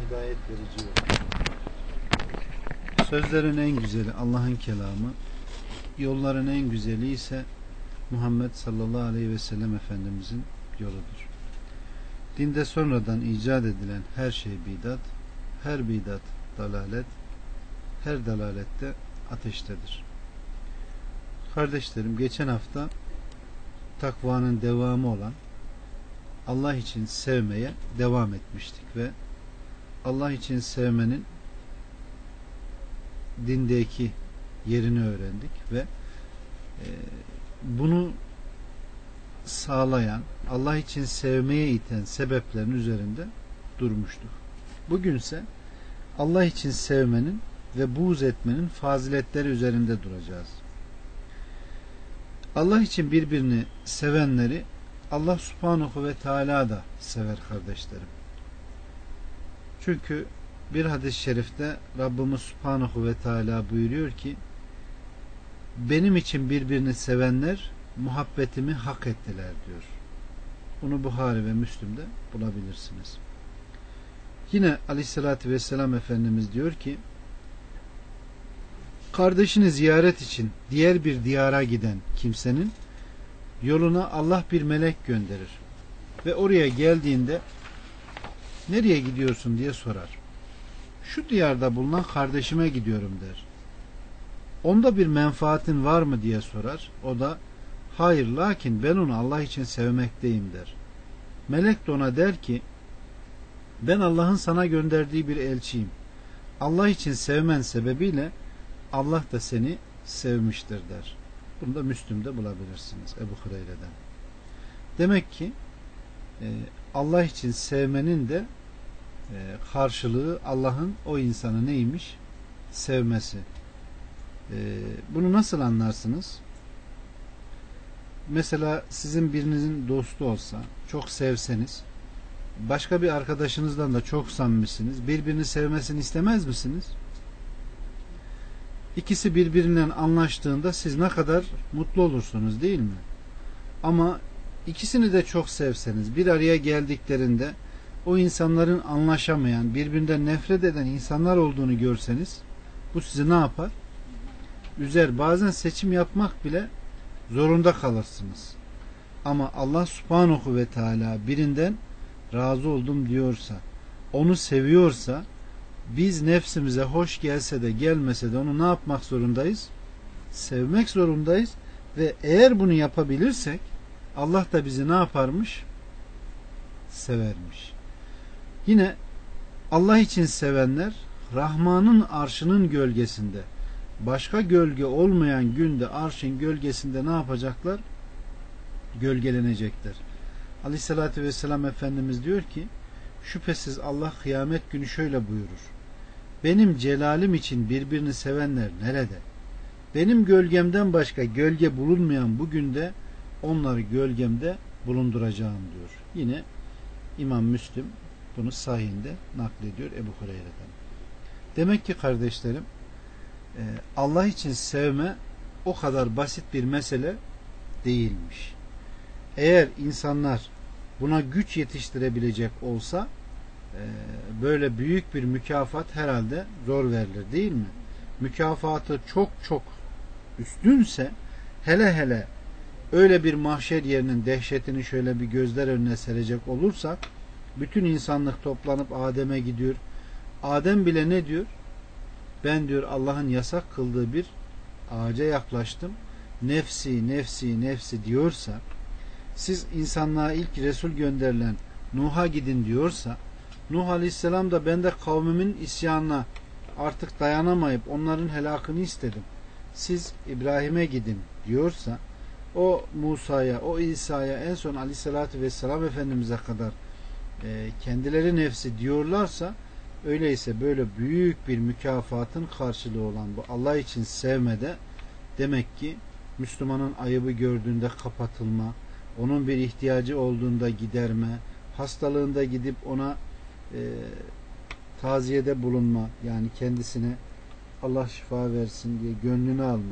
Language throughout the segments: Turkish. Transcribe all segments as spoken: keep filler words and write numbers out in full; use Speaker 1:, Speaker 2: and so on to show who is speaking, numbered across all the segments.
Speaker 1: hidayet verici yol. Sözlerin en güzeli Allah'ın kelamı, yolların en güzeli ise Muhammed sallallahu aleyhi ve sellem Efendimizin yoludur. Dinde sonradan icat edilen her şey bidat, her bidat dalalet, her dalalette ateştedir. Kardeşlerim, geçen hafta takvanın devamı olan Allah için sevmeye devam etmiştik ve Allah için sevmenin dindeki yerini öğrendik ve e, bunu sağlayan, Allah için sevmeye iten sebeplerin üzerinde durmuştuk. Bugünse Allah için sevmenin ve buğz etmenin faziletleri üzerinde duracağız. Allah için birbirini sevenleri Allah Subhanahu ve Teala da sever kardeşlerim. Çünkü bir hadis-i şerifte Rabbimiz Subhanahu ve Teala buyuruyor ki, benim için birbirini sevenler muhabbetimi hak ettiler diyor. Bunu Buhari ve Müslim'de bulabilirsiniz. Yine Aleyhisselatü Vesselam Efendimiz diyor ki, kardeşini ziyaret için diğer bir diyara giden kimsenin yoluna Allah bir melek gönderir ve oraya geldiğinde nereye gidiyorsun diye sorar. Şu diyarda bulunan kardeşime gidiyorum der. Onda bir menfaatin var mı diye sorar. O da hayır, lakin ben onu Allah için sevmekteyim der. Melek de ona der ki, ben Allah'ın sana gönderdiği bir elçiyim. Allah için sevmen sebebiyle Allah da seni sevmiştir der. Bunu da Müslüm'de bulabilirsiniz Ebu Hureyre'den. Demek ki Allah için sevmenin de karşılığı Allah'ın o insanı neymiş? Sevmesi. Bunu nasıl anlarsınız? Mesela sizin birinizin dostu olsa, çok sevseniz, başka bir arkadaşınızdan da çok samimisiniz, birbirini sevmesini istemez misiniz? İkisi birbirinden anlaştığında siz ne kadar mutlu olursunuz, değil mi? Ama ikisini de çok sevseniz, bir araya geldiklerinde o insanların anlaşamayan, birbirinden nefret eden insanlar olduğunu görseniz, bu sizi ne yapar? Üzer. Bazen seçim yapmak bile zorunda kalırsınız. Ama Allah Subhanahu ve Teala birinden razı oldum diyorsa, onu seviyorsa, biz nefsimize hoş gelse de gelmese de onu ne yapmak zorundayız? Sevmek zorundayız ve eğer bunu yapabilirsek Allah da bizi ne yaparmış? Severmiş. Yine Allah için sevenler Rahman'ın arşının gölgesinde, başka gölge olmayan günde arşın gölgesinde ne yapacaklar? Gölgelenecekler. Aleyhissalatü vesselam Efendimiz diyor ki, şüphesiz Allah kıyamet günü şöyle buyurur. Benim celalim için birbirini sevenler nerede? Benim gölgemden başka gölge bulunmayan bu günde onları gölgemde bulunduracağım diyor. Yine İmam Müslim bunu sahihinde naklediyor Ebu Hureyre'den. Demek ki kardeşlerim, Allah için sevme o kadar basit bir mesele değilmiş. Eğer insanlar buna güç yetiştirebilecek olsa böyle büyük bir mükafat herhalde zor verilir, değil mi? Mükafatı çok çok üstünse, hele hele öyle bir mahşer yerinin dehşetini şöyle bir gözler önüne serecek olursak, bütün insanlık toplanıp Adem'e gidiyor. Adem bile ne diyor? Ben diyor Allah'ın yasak kıldığı bir ağaca yaklaştım. Nefsi, nefsi, nefsi diyorsa, siz insanlığa ilk Resul gönderilen Nuh'a gidin diyorsa, Nuh Aleyhisselam da ben de kavmimin isyanına artık dayanamayıp onların helakını istedim, siz İbrahim'e gidin diyorsa, o Musa'ya, o İsa'ya, en son Aleyhisselatü Vesselam Efendimiz'e kadar e, kendileri nefsi diyorlarsa, öyleyse böyle büyük bir mükafatın karşılığı olan bu Allah için sevmede, demek ki Müslümanın ayıbı gördüğünde kapatılma, onun bir ihtiyacı olduğunda giderme, hastalığında gidip ona e, taziyede bulunma, yani kendisine Allah şifa versin diye gönlünü alma,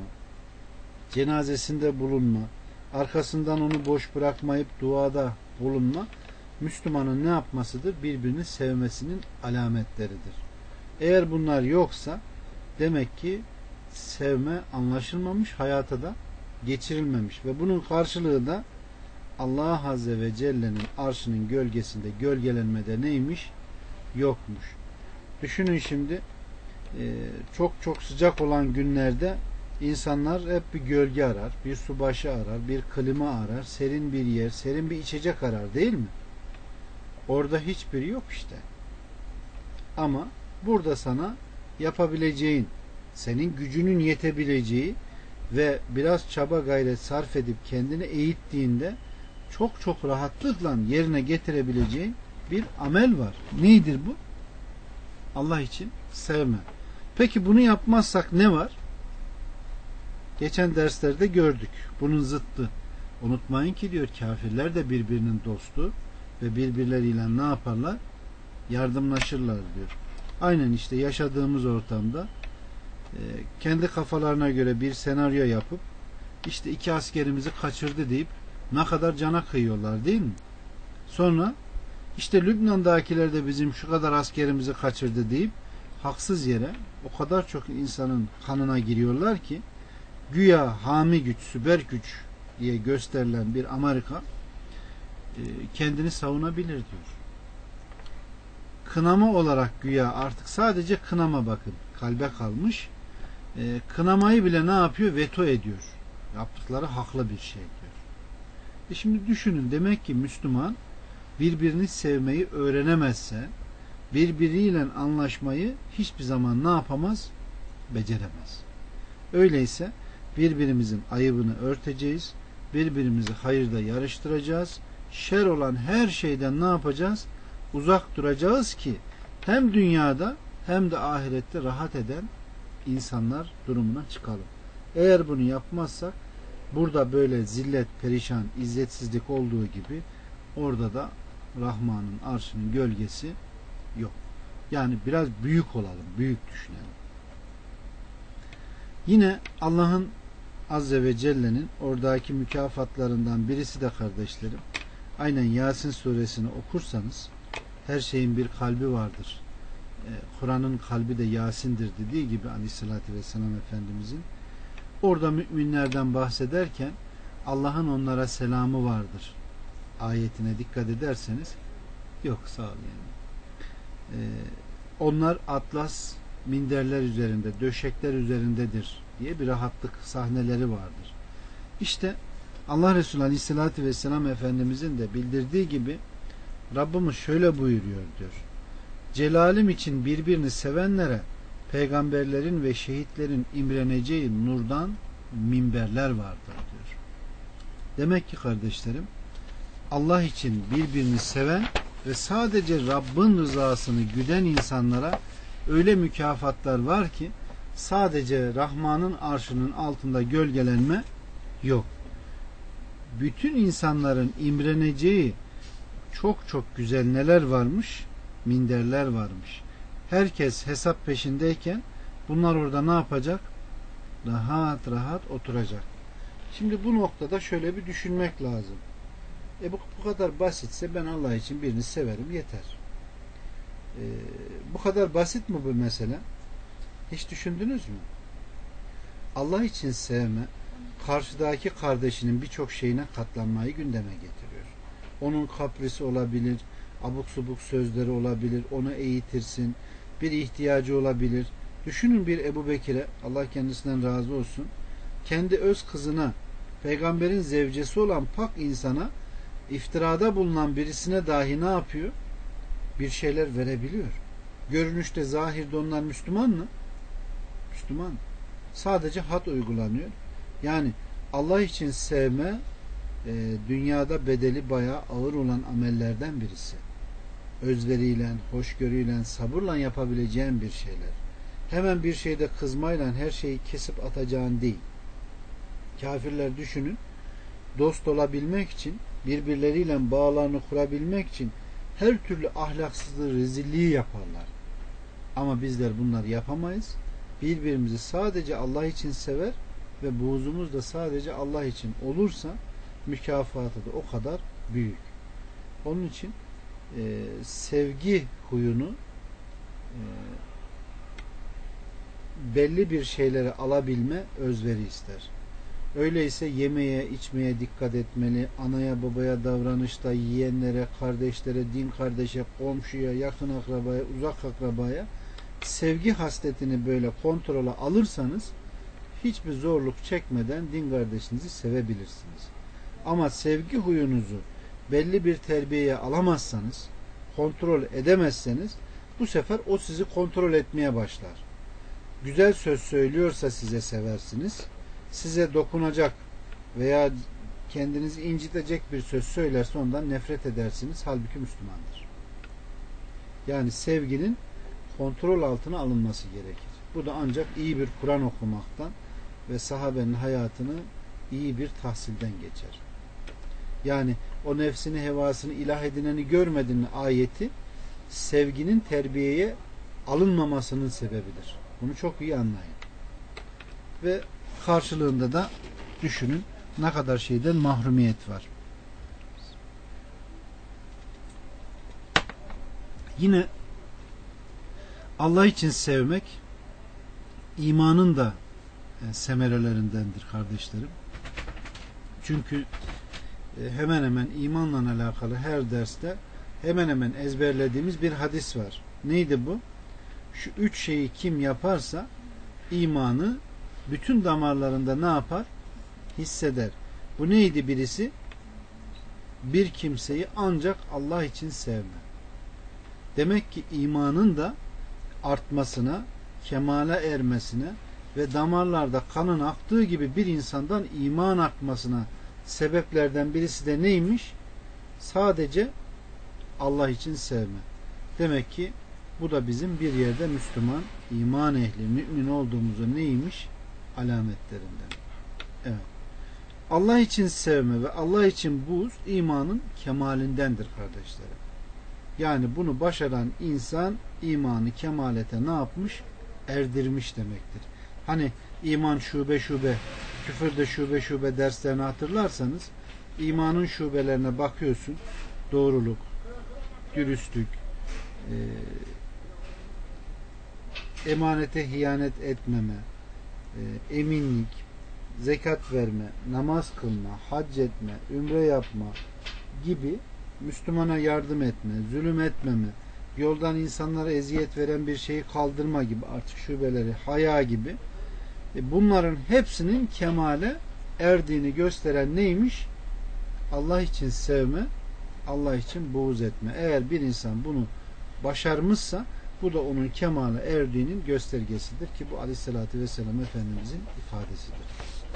Speaker 1: cenazesinde bulunma, arkasından onu boş bırakmayıp duada bulunma, Müslümanın ne yapmasıdır? Birbirini sevmesinin alametleridir. Eğer bunlar yoksa demek ki sevme anlaşılmamış, hayata da geçirilmemiş ve bunun karşılığı da Allah Azze ve Celle'nin arşının gölgesinde gölgelenmede neymiş? Yokmuş. Düşünün şimdi çok çok sıcak olan günlerde insanlar hep bir gölge arar, bir su başı arar, bir klima arar, serin bir yer, serin bir içecek arar, değil mi? Orada hiçbiri yok işte. Ama burada sana yapabileceğin, senin gücünün yetebileceği ve biraz çaba gayret sarf edip kendini eğittiğinde çok çok rahatlıkla yerine getirebileceğin bir amel var. Nedir bu? Allah için sevme. Peki bunu yapmazsak ne var? Geçen derslerde gördük. Bunun zıttı. Unutmayın ki diyor, kafirler de birbirinin dostu ve birbirleriyle ne yaparlar? Yardımlaşırlar diyor. Aynen işte yaşadığımız ortamda e, kendi kafalarına göre bir senaryo yapıp işte iki askerimizi kaçırdı deyip ne kadar cana kıyıyorlar, değil mi? Sonra işte Lübnan'dakiler de bizim şu kadar askerimizi kaçırdı deyip haksız yere o kadar çok insanın kanına giriyorlar ki güya hami güç, süper güç diye gösterilen bir Amerika kendini savunabilir diyor. Kınama olarak güya artık sadece kınama, bakın kalbe kalmış. Kınamayı bile ne yapıyor? Veto ediyor. Yaptıkları haklı bir şey diyor. E şimdi düşünün, demek ki Müslüman birbirini sevmeyi öğrenemezse birbiriyle anlaşmayı hiçbir zaman ne yapamaz? Beceremez. Öyleyse birbirimizin ayıbını örteceğiz. Birbirimizi hayırda yarıştıracağız. Şer olan her şeyden ne yapacağız? Uzak duracağız ki hem dünyada hem de ahirette rahat eden insanlar durumuna çıkalım. Eğer bunu yapmazsak burada böyle zillet, perişan, izzetsizlik olduğu gibi orada da Rahman'ın arşının gölgesi yok. Yani biraz büyük olalım, büyük düşünelim. Yine Allah'ın Azze ve Celle'nin oradaki mükafatlarından birisi de kardeşlerim, aynen Yasin suresini okursanız her şeyin bir kalbi vardır. Ee, Kur'an'ın kalbi de Yasin'dir dediği gibi Aleyhisselatü Vesselam Efendimizin, orada müminlerden bahsederken Allah'ın onlara selamı vardır ayetine dikkat ederseniz, yok sağ olun yani. Ee, onlar atlas minderler üzerinde, döşekler üzerindedir diye bir rahatlık sahneleri vardır. İşte Allah Resulü Aleyhisselatü Vesselam Efendimizin de bildirdiği gibi Rabbimiz şöyle buyuruyor diyor. Celalim için birbirini sevenlere peygamberlerin ve şehitlerin imreneceği nurdan minberler vardır diyor. Demek ki kardeşlerim, Allah için birbirini seven ve sadece Rabbin rızasını güden insanlara öyle mükafatlar var ki sadece Rahman'ın arşının altında gölgelenme yok. Bütün insanların imreneceği çok çok güzel neler varmış? Minderler varmış. Herkes hesap peşindeyken bunlar orada ne yapacak? Rahat rahat oturacak. Şimdi bu noktada şöyle bir düşünmek lazım. E bu, bu kadar basitse ben Allah için birini severim yeter. E, bu kadar basit mi bu mesele? Hiç düşündünüz mü? Allah için sevme, karşıdaki kardeşinin birçok şeyine katlanmayı gündeme getiriyor. Onun kaprisi olabilir, abuk subuk sözleri olabilir, onu eğitirsin, bir ihtiyacı olabilir. Düşünün bir Ebu Bekir'e, Allah kendisinden razı olsun, kendi öz kızına, peygamberin zevcesi olan pak insana, iftirada bulunan birisine dahi ne yapıyor? Bir şeyler verebiliyor. Görünüşte, zahirde onlar Müslüman mı? Müslüman. Sadece had uygulanıyor. Yani Allah için sevme e, dünyada bedeli bayağı ağır olan amellerden birisi. Özveriyle, hoşgörüyle, sabırla yapabileceğin bir şeyler. Hemen bir şeyde kızmayla her şeyi kesip atacağın değil. Kafirler düşünün, dost olabilmek için, birbirleriyle bağlarını kurabilmek için her türlü ahlaksızlığı, rezilliği yaparlar. Ama bizler bunları yapamayız. Birbirimizi sadece Allah için sever ve buğzumuz da sadece Allah için olursa mükafatı da o kadar büyük. Onun için e, sevgi huyunu e, belli bir şeyleri alabilme özveri ister. Öyleyse yemeye, içmeye dikkat etmeli. Anaya, babaya davranışta, yiyenlere, kardeşlere, din kardeşe, komşuya, yakın akrabaya, uzak akrabaya sevgi hasletini böyle kontrole alırsanız hiçbir zorluk çekmeden din kardeşinizi sevebilirsiniz. Ama sevgi huyunuzu belli bir terbiyeye alamazsanız, kontrol edemezseniz bu sefer o sizi kontrol etmeye başlar. Güzel söz söylüyorsa size seversiniz. Size dokunacak veya kendinizi incitecek bir söz söylerse ondan nefret edersiniz. Halbuki Müslümandır. Yani sevginin kontrol altına alınması gerekir. Bu da ancak iyi bir Kur'an okumaktan ve sahabenin hayatını iyi bir tahsilden geçer. Yani o nefsini, hevasını ilah edineni görmedin ayeti sevginin terbiyeye alınmamasının sebebidir. Bunu çok iyi anlayın. Ve karşılığında da düşünün ne kadar şeyden mahrumiyet var. Yine Allah için sevmek imanın da semerelerindendir kardeşlerim. Çünkü hemen hemen imanla alakalı her derste hemen hemen ezberlediğimiz bir hadis var. Neydi bu? Şu üç şeyi kim yaparsa imanı bütün damarlarında ne yapar? Hisseder. Bu neydi birisi? Bir kimseyi ancak Allah için sevme. Demek ki imanın da artmasına, kemale ermesine ve damarlarda kanın aktığı gibi bir insandan iman akmasına sebeplerden birisi de neymiş? Sadece Allah için sevme. Demek ki bu da bizim bir yerde Müslüman, iman ehli, mümin olduğumuzu neymiş? Alametlerinden. Evet. Allah için sevme ve Allah için buğz imanın kemalindendir kardeşlerim. Yani bunu başaran insan imanı kemalete ne yapmış? Erdirmiş demektir. Hani iman şube şube, küfür de şube şube derslerini hatırlarsanız imanın şubelerine bakıyorsun. Doğruluk, dürüstlük, e, emanete hiyanet etmeme, e, eminlik, zekat verme, namaz kılma, hac etme, ümre yapma gibi, Müslümana yardım etme, zulüm etmeme, yoldan insanlara eziyet veren bir şeyi kaldırma gibi artık şubeleri, haya gibi, e, bunların hepsinin kemale erdiğini gösteren neymiş? Allah için sevme, Allah için buğz etme. Eğer bir insan bunu başarmışsa bu da onun kemale erdiğinin göstergesidir ki bu Aleyhisselatü Vesselam Efendimizin ifadesidir.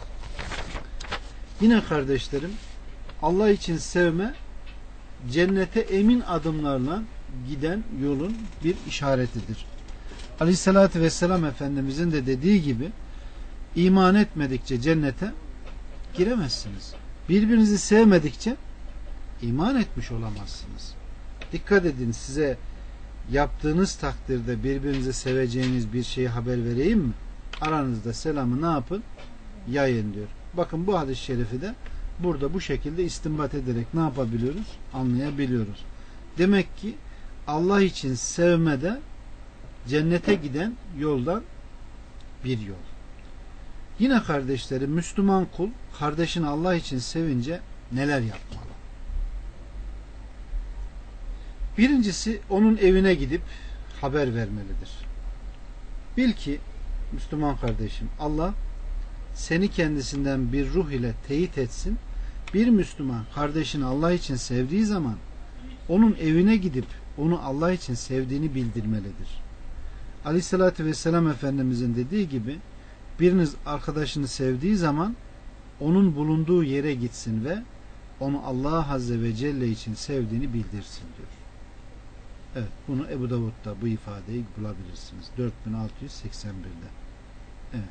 Speaker 1: Yine kardeşlerim, Allah için sevme cennete emin adımlarla giden yolun bir işaretidir. Aleyhisselatü Vesselam Efendimizin de dediği gibi iman etmedikçe cennete giremezsiniz. Birbirinizi sevmedikçe iman etmiş olamazsınız. Dikkat edin, size yaptığınız takdirde birbirinizi seveceğiniz bir şeyi haber vereyim mi? Aranızda selamı ne yapın? Yayın diyor. Bakın bu hadis-i şerifi de burada bu şekilde istinbat ederek ne yapabiliyoruz? Anlayabiliyoruz. Demek ki Allah için sevmede cennete giden yoldan bir yol. Yine kardeşlerim, Müslüman kul kardeşini Allah için sevince neler yapmalı? Birincisi, onun evine gidip haber vermelidir. Bil ki Müslüman kardeşim, Allah seni kendisinden bir ruh ile teyit etsin. Bir Müslüman kardeşini Allah için sevdiği zaman onun evine gidip onu Allah için sevdiğini bildirmelidir. Aleyhissalatü Vesselam Efendimizin dediği gibi biriniz arkadaşını sevdiği zaman onun bulunduğu yere gitsin ve onu Allah Azze ve Celle için sevdiğini bildirsin diyor. Evet, bunu Ebu Davud'da bu ifadeyi bulabilirsiniz. dört bin altı yüz seksen bir'de. Evet.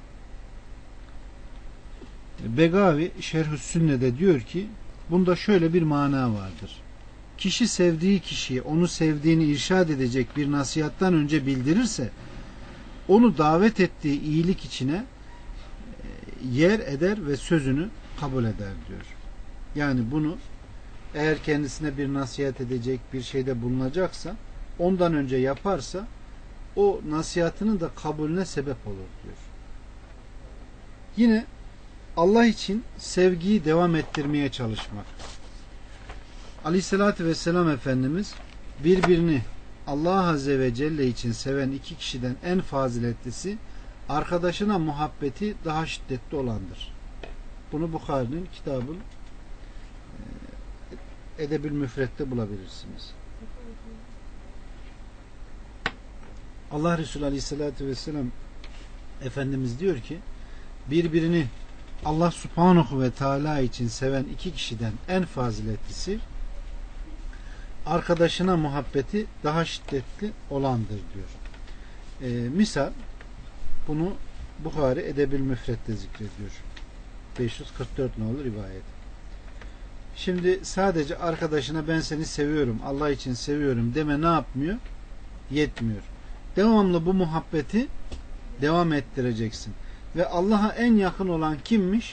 Speaker 1: Begavi Şerh-ü Sünne'de diyor ki bunda şöyle bir mana vardır. Kişi sevdiği kişiye onu sevdiğini irşad edecek bir nasihattan önce bildirirse onu davet ettiği iyilik içine yer eder ve sözünü kabul eder diyor. Yani bunu eğer kendisine bir nasihat edecek bir şeyde bulunacaksa ondan önce yaparsa o nasihatının da kabulüne sebep olur diyor. Yine Allah için sevgiyi devam ettirmeye çalışmak. Aleyhissalatü vesselam Efendimiz birbirini Allah Azze ve Celle için seven iki kişiden en faziletlisi arkadaşına muhabbeti daha şiddetli olandır. Bunu Bukhari'nin kitabı Edebül Müfret'te bulabilirsiniz. Allah Resulü Aleyhisselatü Vesselam Efendimiz diyor ki birbirini Allah Subhanahu ve Teala için seven iki kişiden en faziletlisi arkadaşına muhabbeti daha şiddetli olandır diyor. Ee, misal bunu Bukhari Edebül Müfret'te zikrediyor. beş yüz kırk dört nolu rivayet. Şimdi sadece arkadaşına ben seni seviyorum, Allah için seviyorum deme ne yapmıyor? Yetmiyor. Devamlı bu muhabbeti devam ettireceksin. Ve Allah'a en yakın olan kimmiş?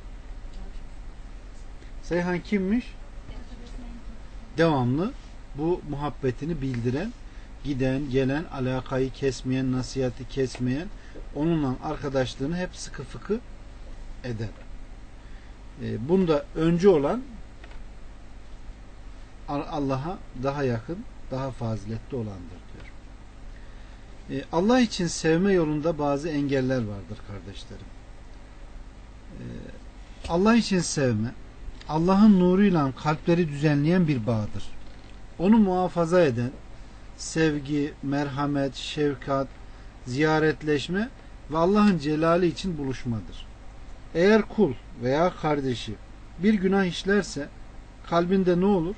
Speaker 1: Seyhan kimmiş? Devamlı bu muhabbetini bildiren, giden, gelen, alakayı kesmeyen, nasihati kesmeyen, onunla arkadaşlığını hep sıkı fıkı eder. E, bunda öncü olan Allah'a daha yakın, daha faziletli olandır diyor. E, Allah için sevme yolunda bazı engeller vardır kardeşlerim. E, Allah için sevme, Allah'ın nuruyla kalpleri düzenleyen bir bağdır. Onu muhafaza eden sevgi, merhamet, şefkat, ziyaretleşme ve Allah'ın celali için buluşmadır. Eğer kul veya kardeşi bir günah işlerse kalbinde ne olur?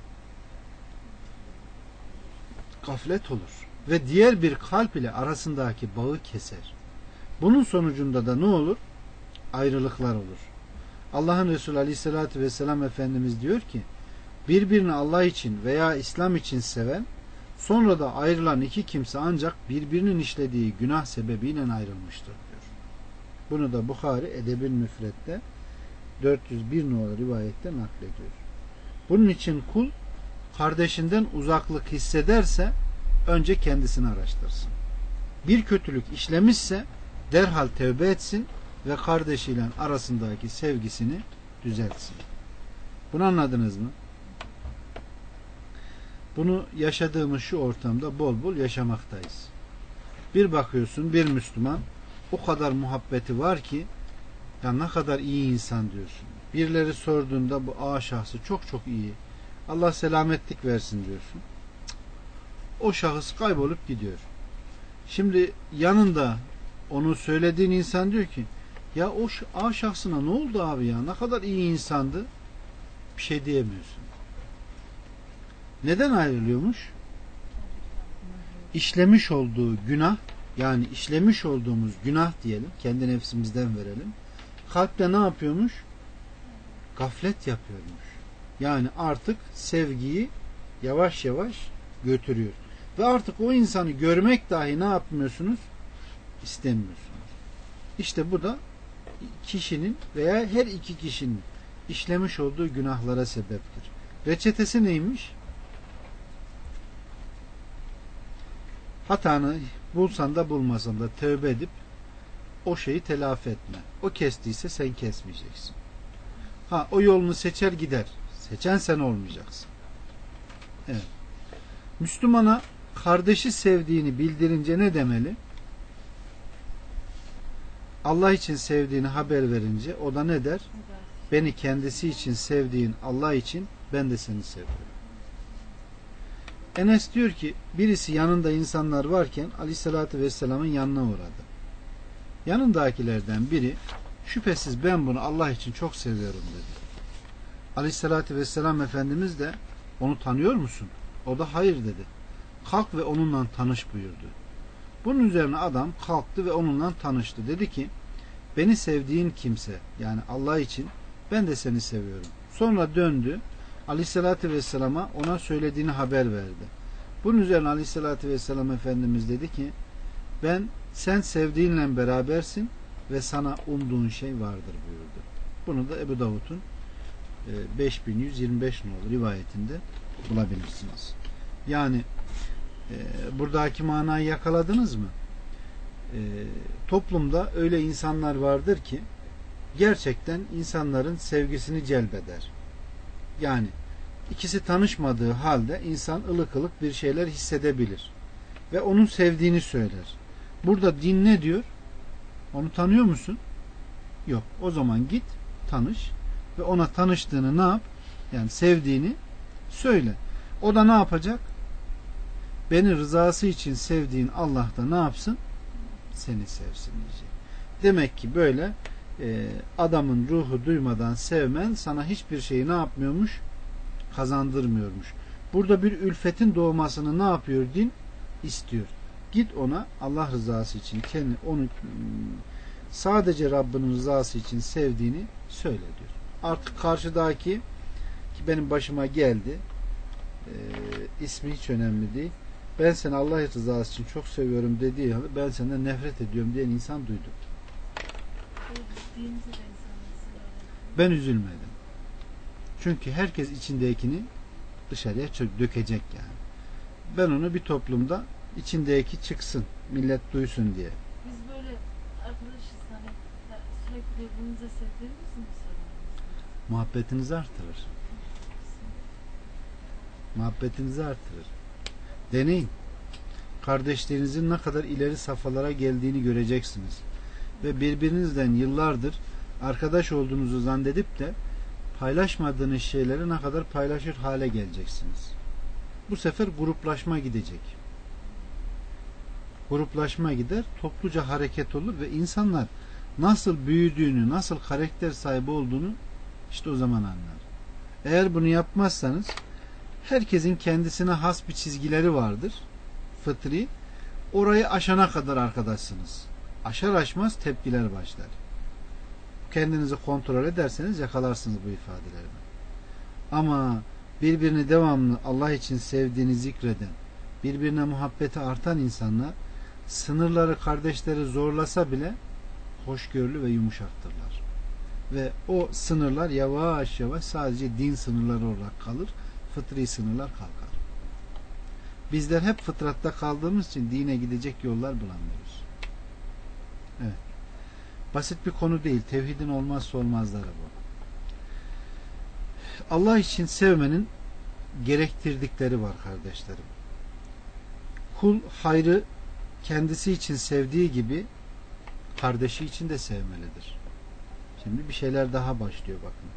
Speaker 1: Gaflet olur ve diğer bir kalp ile arasındaki bağı keser. Bunun sonucunda da ne olur? Ayrılıklar olur. Allah'ın Resulü Aleyhisselatü Vesselam Efendimiz diyor ki birbirini Allah için veya İslam için seven sonra da ayrılan iki kimse ancak birbirinin işlediği günah sebebiyle ayrılmıştır diyor. Bunu da Bukhari Edebül Müfret'te dört yüz bir numaralı rivayette naklediyor. Bunun için kul kardeşinden uzaklık hissederse önce kendisini araştırsın. Bir kötülük işlemişse derhal tövbe etsin ve kardeşiyle arasındaki sevgisini düzeltsin. Bunu anladınız mı? Bunu yaşadığımız şu ortamda bol bol yaşamaktayız. Bir bakıyorsun bir Müslüman o kadar muhabbeti var ki ya ne kadar iyi insan diyorsun. Birileri sorduğunda bu A şahsı çok çok iyi. Allah selametlik versin diyorsun. O şahıs kaybolup gidiyor. Şimdi yanında onu söylediğin insan diyor ki ya o A şahsına ne oldu abi ya? Ne kadar iyi insandı. Bir şey diyemiyorsun. Neden ayrılıyormuş? İşlemiş olduğu günah, yani işlemiş olduğumuz günah diyelim, kendi nefsimizden verelim. Kalpte ne yapıyormuş? Gaflet yapıyormuş. Yani artık sevgiyi yavaş yavaş götürüyor. Ve artık o insanı görmek dahi ne yapmıyorsunuz? İstemiyorsunuz. İşte bu da kişinin veya her iki kişinin işlemiş olduğu günahlara sebeptir. Reçetesi neymiş? Hatanı bulsan da bulmasan da tövbe edip o şeyi telafi etme. O kestiyse sen kesmeyeceksin. Ha o yolunu seçer gider. Seçen sen olmayacaksın. Evet. Müslümana kardeşi sevdiğini bildirince ne demeli? Allah için sevdiğini haber verince o da ne der? Beni kendisi için sevdiğin Allah için ben de seni seviyorum. Enes diyor ki birisi yanında insanlar varken Aleyhisselatü Vesselam'ın yanına uğradı. Yanındakilerden biri şüphesiz ben bunu Allah için çok seviyorum dedi. Aleyhisselatü Vesselam Efendimiz de onu tanıyor musun? O da hayır dedi. Kalk ve onunla tanış buyurdu. Bunun üzerine adam kalktı ve onunla tanıştı. Dedi ki beni sevdiğin kimse yani Allah için ben de seni seviyorum. Sonra döndü Aleyhisselatü Vesselam'a ona söylediğini haber verdi. Bunun üzerine Aleyhisselatü Vesselam Efendimiz dedi ki ben sen sevdiğinle berabersin ve sana umduğun şey vardır buyurdu. Bunu da Ebu Davud'un beş bin yüz yirmi beş nolu rivayetinde bulabilirsiniz. Yani e, buradaki manayı yakaladınız mı? E, toplumda öyle insanlar vardır ki gerçekten insanların sevgisini celbeder. Yani ikisi tanışmadığı halde insan ılık ılık bir şeyler hissedebilir. Ve onun sevdiğini söyler. Burada din ne diyor? Onu tanıyor musun? Yok. O zaman git tanış ve ona tanıştığını ne yap? Yani sevdiğini söyle. O da ne yapacak? Beni rızası için sevdiğin Allah da ne yapsın? Seni sevsin diyecek. Demek ki böyle e, adamın ruhu duymadan sevmen sana hiçbir şeyi ne yapmıyormuş? Kazandırmıyormuş. Burada bir ülfetin doğmasını ne yapıyor din? İstiyor. Git ona Allah rızası için kendi onu sadece Rabbinin rızası için sevdiğini söyle diyor. Artık karşıdaki ki benim başıma geldi e, ismi hiç önemli değil. Ben seni Allah rızası için çok seviyorum dediği halde ben senden nefret ediyorum diyen insan duydum. Ben üzülmedim. Çünkü herkes içindekini dışarıya dökecek yani. Ben onu bir toplumda içindeki çıksın, millet duysun diye.
Speaker 2: Biz böyle arkadaşız hani sürekli birbirimize sevdiğimiz mi soruyoruz?
Speaker 1: Muhabbetinizi artırır. Muhabbetinizi artırır. Deneyin. Kardeşlerinizin ne kadar ileri safhalara geldiğini göreceksiniz. Ve birbirinizden yıllardır arkadaş olduğunuzu zannedip de paylaşmadığınız şeyleri ne kadar paylaşır hale geleceksiniz. Bu sefer gruplaşma gidecek. Gruplaşma gider, topluca hareket olur ve insanlar nasıl büyüdüğünü, nasıl karakter sahibi olduğunu işte o zaman anlar. Eğer bunu yapmazsanız herkesin kendisine has bir çizgileri vardır. Fıtri. Orayı aşana kadar arkadaşsınız. Aşar aşmaz tepkiler başlar. Kendinizi kontrol ederseniz yakalarsınız bu ifadelerden. Ama birbirini devamlı Allah için sevdiğini zikreden, birbirine muhabbeti artan insanlar sınırları kardeşleri zorlasa bile hoşgörülü ve yumuşaktırlar. Ve o sınırlar yavaş yavaş sadece din sınırları olarak kalır. Fıtri sınırlar kalkar. Bizler hep fıtratta kaldığımız için dine gidecek yollar bulamıyoruz. Evet. Basit bir konu değil. Tevhidin olmazsa olmazları bu. Allah için sevmenin gerektirdikleri var kardeşlerim. Kul hayrı kendisi için sevdiği gibi kardeşi için de sevmelidir. Şimdi bir şeyler daha başlıyor bakın.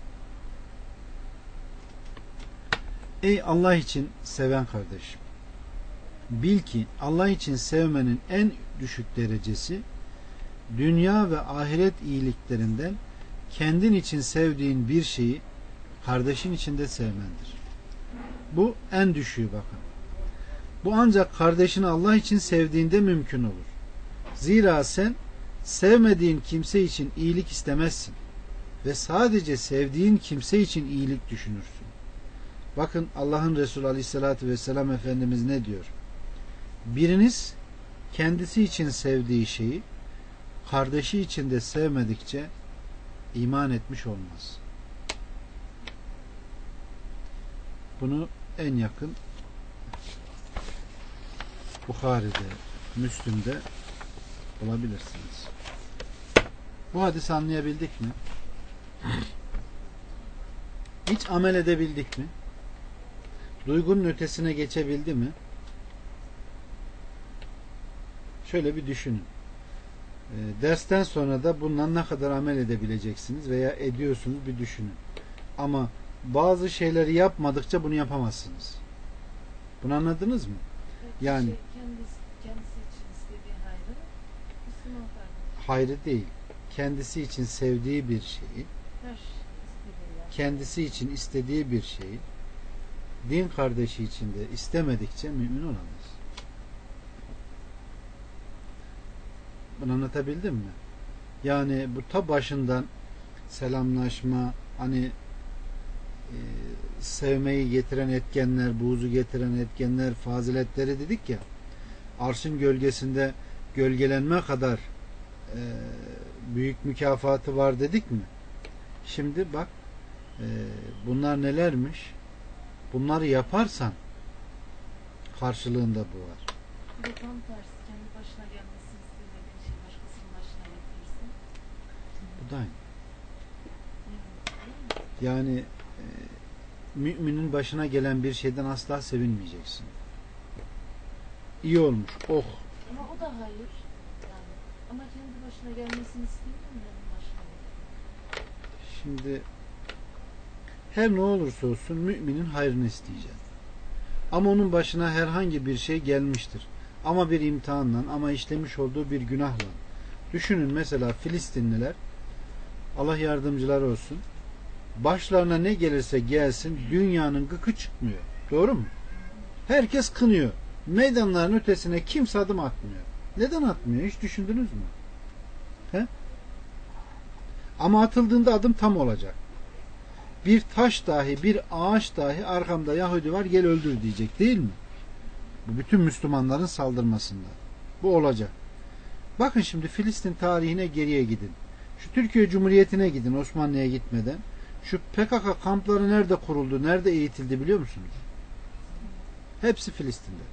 Speaker 1: Ey Allah için seven kardeşim, bil ki Allah için sevmenin en düşük derecesi dünya ve ahiret iyiliklerinden kendin için sevdiğin bir şeyi kardeşin için de sevmendir. Bu en düşüğü bakın. Bu ancak kardeşini Allah için sevdiğinde mümkün olur. Zira sen sevmediğin kimse için iyilik istemezsin ve sadece sevdiğin kimse için iyilik düşünürsün. Bakın Allah'ın Resulü Aleyhisselatü Vesselam Efendimiz ne diyor? Biriniz kendisi için sevdiği şeyi kardeşi için de sevmedikçe iman etmiş olmaz. Bunu en yakın Bukhari'de, Müslüm'de bulabilirsiniz. Bu hadisi anlayabildik mi? Hiç amel edebildik mi? Duygunun ötesine geçebildi mi? Şöyle bir düşünün. E, dersten sonra da bundan ne kadar amel edebileceksiniz veya ediyorsunuz bir düşünün. Ama bazı şeyleri yapmadıkça bunu yapamazsınız. Bunu anladınız mı? Yani
Speaker 2: şey, kendisi, kendisi için istediği hayrı Müslüman kardeş.
Speaker 1: Hayrı değil. Kendisi için sevdiği bir şeyi,
Speaker 2: Her istediği yani.
Speaker 1: kendisi için istediği bir şeyi din kardeşi için de istemedikçe mümin olamaz. Bunu anlatabildim mi? Yani bu ta başından selamlaşma, hani e, sevmeyi getiren etkenler, buğzu getiren etkenler, faziletleri dedik ya, arşın gölgesinde gölgelenme kadar e, büyük mükafatı var dedik mi? Şimdi bak, e, bunlar nelermiş? Bunları yaparsan karşılığında bu var.
Speaker 2: Bu da tam tersi. Kendi başına gelmesini istemediğin şey başkasının başına getirirsin.
Speaker 1: Bu da aynı.
Speaker 2: Evet.
Speaker 1: Yani e, müminin başına gelen bir şeyden asla sevinmeyeceksin. İyi olmuş. Oh.
Speaker 2: Ama o da hayır. Yani. Ama kendi başına gelmesini istemiyorum benim başına.
Speaker 1: Şimdi her ne olursa olsun müminin hayrını isteyeceğiz. Ama onun başına herhangi bir şey gelmiştir. Ama bir imtihanla, ama işlemiş olduğu bir günahla. Düşünün mesela Filistinliler, Allah yardımcıları olsun, başlarına ne gelirse gelsin dünyanın gıkı çıkmıyor. Doğru mu? Herkes kınıyor. Meydanların ötesine kimse adım atmıyor. Neden atmıyor? Hiç düşündünüz mü? He? Ama atıldığında adım tam olacak. Bir taş dahi, bir ağaç dahi arkamda Yahudi var gel öldür diyecek değil mi? Bu bütün Müslümanların saldırmasında. Bu olacak. Bakın şimdi Filistin tarihine geriye gidin. Şu Türkiye Cumhuriyeti'ne gidin Osmanlı'ya gitmeden. Şu P K K kampları nerede kuruldu, nerede eğitildi biliyor musunuz? Hepsi Filistin'de.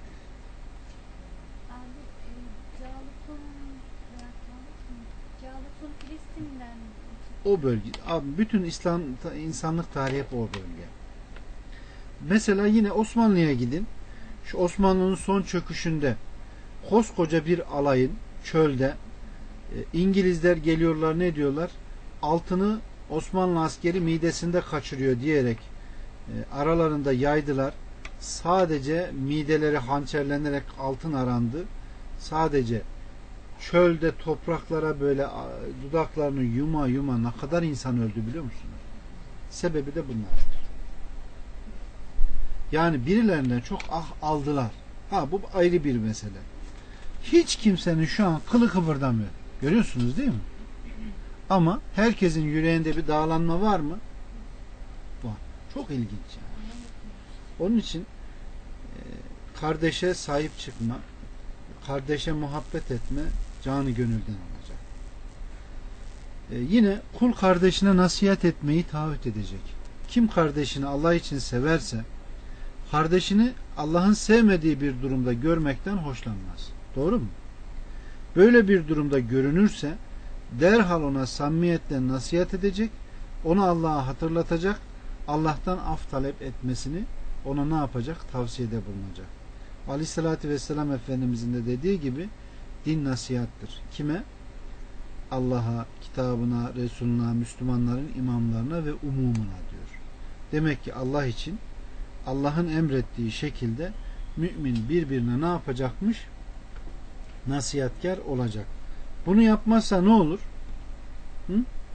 Speaker 3: Abi e, Cağalup'un veya Cağalup mu? Cağalup'un Filistin'den
Speaker 1: O bölge. Abi bütün İslam insanlık tarihi hep o bölge. Mesela yine Osmanlı'ya gidin. Şu Osmanlı'nın son çöküşünde koskoca bir alayın çölde e, İngilizler geliyorlar ne diyorlar? Altını Osmanlı askeri midesinde kaçırıyor diyerek e, aralarında yaydılar. Sadece mideleri hançerlenerek altın arandı. Sadece çölde topraklara böyle dudaklarını yuma yuma ne kadar insan öldü biliyor musunuz? Sebebi de bunlardır. Yani birilerinden çok ah aldılar. Ha bu ayrı bir mesele. Hiç kimsenin şu an kılı kıvırdamıyor. Görüyorsunuz değil mi? Ama herkesin yüreğinde bir dağlanma var mı? Var. Çok ilginç yani. Onun için e, kardeşe sahip çıkma, kardeşe muhabbet etme canı gönülden olacak. E, yine kul kardeşine nasihat etmeyi taahhüt edecek. Kim kardeşini Allah için severse kardeşini Allah'ın sevmediği bir durumda görmekten hoşlanmaz. Doğru mu? Böyle bir durumda görünürse derhal ona samimiyetle nasihat edecek, onu Allah'a hatırlatacak, Allah'tan af talep etmesini ona ne yapacak? Tavsiyede bulunacak. Aleyhissalatü vesselam Efendimizin de dediği gibi din nasihattır. Kime? Allah'a, kitabına, Resuluna, Müslümanların imamlarına ve umumuna diyor. Demek ki Allah için Allah'ın emrettiği şekilde mümin birbirine ne yapacakmış? Nasihatkar olacak. Bunu yapmazsa ne olur? Hı?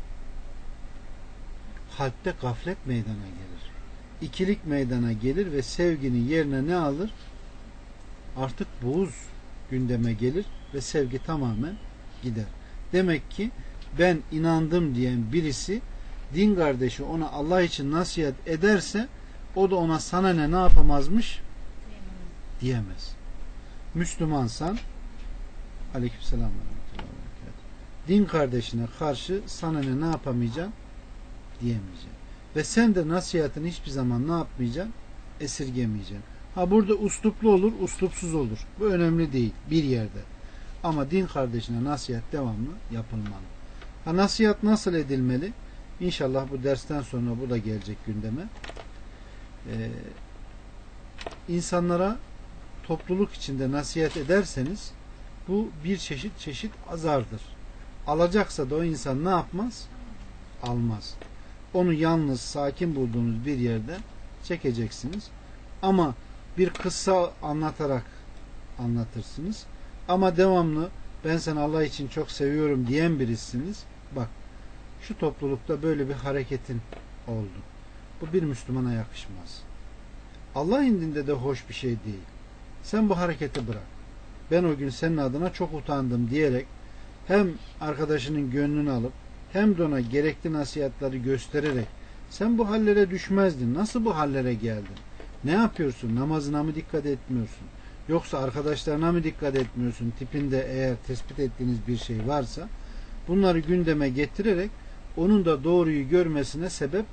Speaker 1: Kalpte gaflet meydana gelir. İkilik meydana gelir ve sevginin yerine ne alır? Artık buğuz gündeme gelir ve sevgi tamamen gider. Demek ki ben inandım diyen birisi din kardeşi ona Allah için nasihat ederse o da ona sana ne ne yapamazmış? Diyemez. Müslümansan aleykümselam din kardeşine karşı sana ne ne yapamayacaksın? Diyemeyeceksin. Ve sen de nasihatini hiçbir zaman ne yapmayacaksın? Esirgemeyeceksin. Ha burada usluplu olur, uslupsuz olur. Bu önemli değil bir yerde. Ama din kardeşine nasihat devamlı yapılmalı. Ha nasihat nasıl edilmeli? İnşallah bu dersten sonra bu da gelecek gündeme. Ee, insanlara topluluk içinde nasihat ederseniz bu bir çeşit çeşit azardır. Alacaksa da o insan ne yapmaz? Almaz. Onu yalnız sakin bulduğunuz bir yerde çekeceksiniz. Ama bir kıssa anlatarak anlatırsınız. Ama devamlı ben seni Allah için çok seviyorum diyen birisiniz. Bak şu toplulukta böyle bir hareketin oldu. Bu bir Müslümana yakışmaz. Allah indinde de hoş bir şey değil. Sen bu hareketi bırak. Ben o gün senin adına çok utandım diyerek hem arkadaşının gönlünü alıp hem de ona gerekli nasihatleri göstererek sen bu hallere düşmezdin. Nasıl bu hallere geldin? Ne yapıyorsun? Namazına mı dikkat etmiyorsun? Yoksa arkadaşlarına mı dikkat etmiyorsun? Tipinde eğer tespit ettiğiniz bir şey varsa bunları gündeme getirerek onun da doğruyu görmesine sebep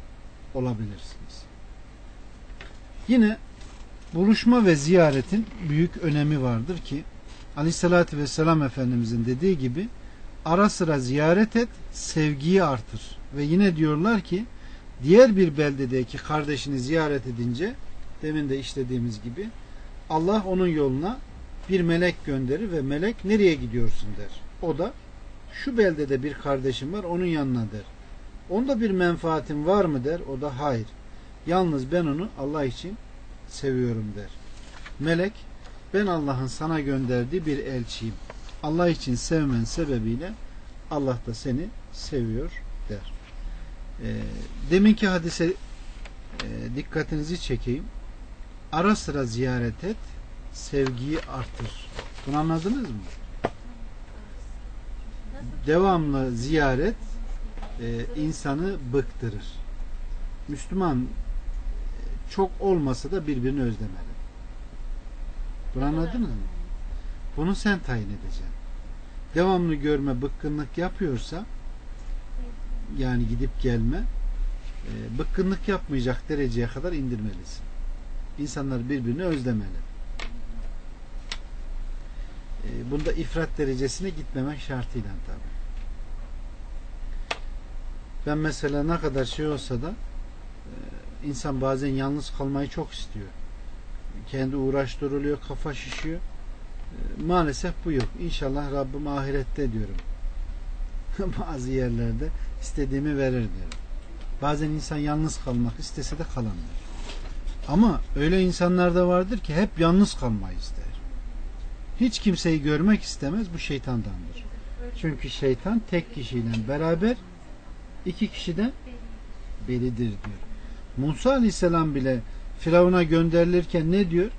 Speaker 1: olabilirsiniz. Yine buluşma ve ziyaretin büyük önemi vardır ki Aleyhisselatü Vesselam Efendimizin dediği gibi ara sıra ziyaret et, sevgiyi artır. Ve yine diyorlar ki diğer bir beldedeki kardeşini ziyaret edince demin de işlediğimiz gibi Allah onun yoluna bir melek gönderir ve melek nereye gidiyorsun der. O da şu beldede bir kardeşim var onun yanına der. Onda bir menfaatin var mı der. O da hayır. Yalnız ben onu Allah için seviyorum der. Melek ben Allah'ın sana gönderdiği bir elçiyim. Allah için sevmen sebebiyle Allah da seni seviyor der. E, deminki hadise e, dikkatinizi çekeyim. Ara sıra ziyaret et, sevgiyi artır. Bunu anladınız mı? Devamlı ziyaret e, insanı bıktırır. Müslüman çok olmasa da birbirini özlemeli. Bunu anladınız mı? Bunu sen tayin edeceksin. Devamlı görme, bıkkınlık yapıyorsa yani gidip gelme e, bıkkınlık yapmayacak dereceye kadar indirmelisin. İnsanlar birbirini özlemeli. E, bunda ifrat derecesine gitmemek şartıyla tabii. Ben mesela ne kadar şey olsa da e, insan bazen yalnız kalmayı çok istiyor. Kendi uğraştırılıyor, kafa şişiyor. E, maalesef bu yok. İnşallah Rabbim ahirette diyorum. Bazı yerlerde istediğimi verir diyorum. Bazen insan yalnız kalmak istese de kalamıyor. Ama öyle insanlar da vardır ki hep yalnız kalmayı ister. Hiç kimseyi görmek istemez. Bu şeytandandır. Çünkü şeytan tek kişiyle beraber iki kişiden beridir diyor. Musa Aleyhisselam bile Firavun'a gönderilirken ne diyor?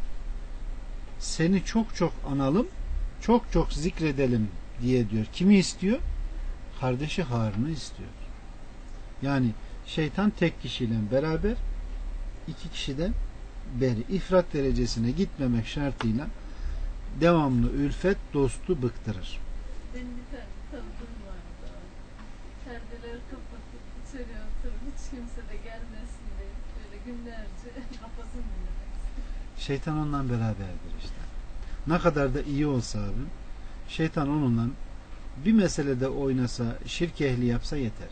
Speaker 1: Seni çok çok analım, çok çok zikredelim diye diyor. Kimi istiyor? Kardeşi Harun'u istiyor. Yani şeytan tek kişiyle beraber iki kişiden beri ifrat derecesine gitmemek şartıyla devamlı ülfet dostu bıktırır.
Speaker 2: Benim bir tane tanıdığım vardı. Perdeleri kapatıp içeri oturup hiç kimse de gelmesin diye böyle günlerce kafasını dinlemek.
Speaker 1: Şeytan onunla beraberdir işte. Ne kadar da iyi olsa abim, şeytan onunla bir meselede oynasa, şirk ehli yapsa yeter.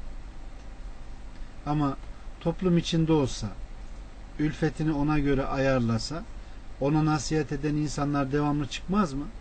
Speaker 1: Ama toplum içinde olsa, ülfetini ona göre ayarlasa, ona nasihat eden insanlar devamlı çıkmaz mı?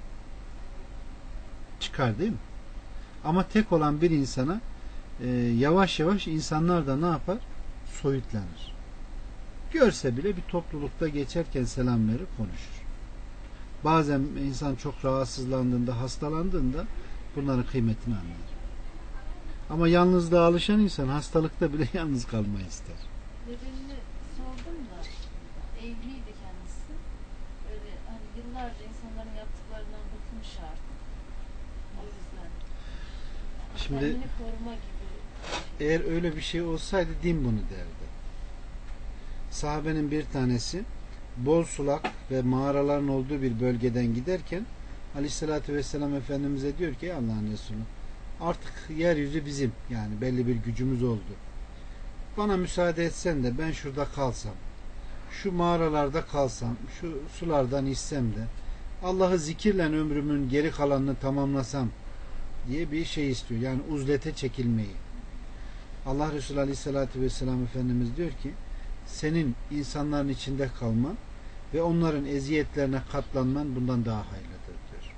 Speaker 1: Çıkar değil mi? Ama tek olan bir insana e, yavaş yavaş insanlar da ne yapar? Soyutlanır. Görse bile bir toplulukta geçerken selam verir, konuşur. Bazen insan çok rahatsızlandığında, hastalandığında bunların kıymetini anlar. Ama yalnızlığa alışan insan hastalıkta bile yalnız kalmayı ister.
Speaker 2: Nedenini sordum da evliydi kendisi. Böyle hani yıllarca insanların yaptıklarından bıkmış artık. O yüzden.
Speaker 1: Şimdi
Speaker 2: Kendini koruma gibi.
Speaker 1: eğer öyle bir şey olsaydı din bunu derdi. Sahabenin bir tanesi bol sulak ve mağaraların olduğu bir bölgeden giderken Aleyhisselatü Vesselam Efendimiz'e diyor ki Allah'ın Resulü artık yeryüzü bizim, yani belli bir gücümüz oldu. Bana müsaade etsen de ben şurada kalsam, şu mağaralarda kalsam, şu sulardan içsem de Allah'ı zikirle ömrümün geri kalanını tamamlasam diye bir şey istiyor. Yani uzlete çekilmeyi. Allah Resulü Aleyhisselatü Vesselam Efendimiz diyor ki senin insanların içinde kalman ve onların eziyetlerine katlanman bundan daha hayırlıdır diyor.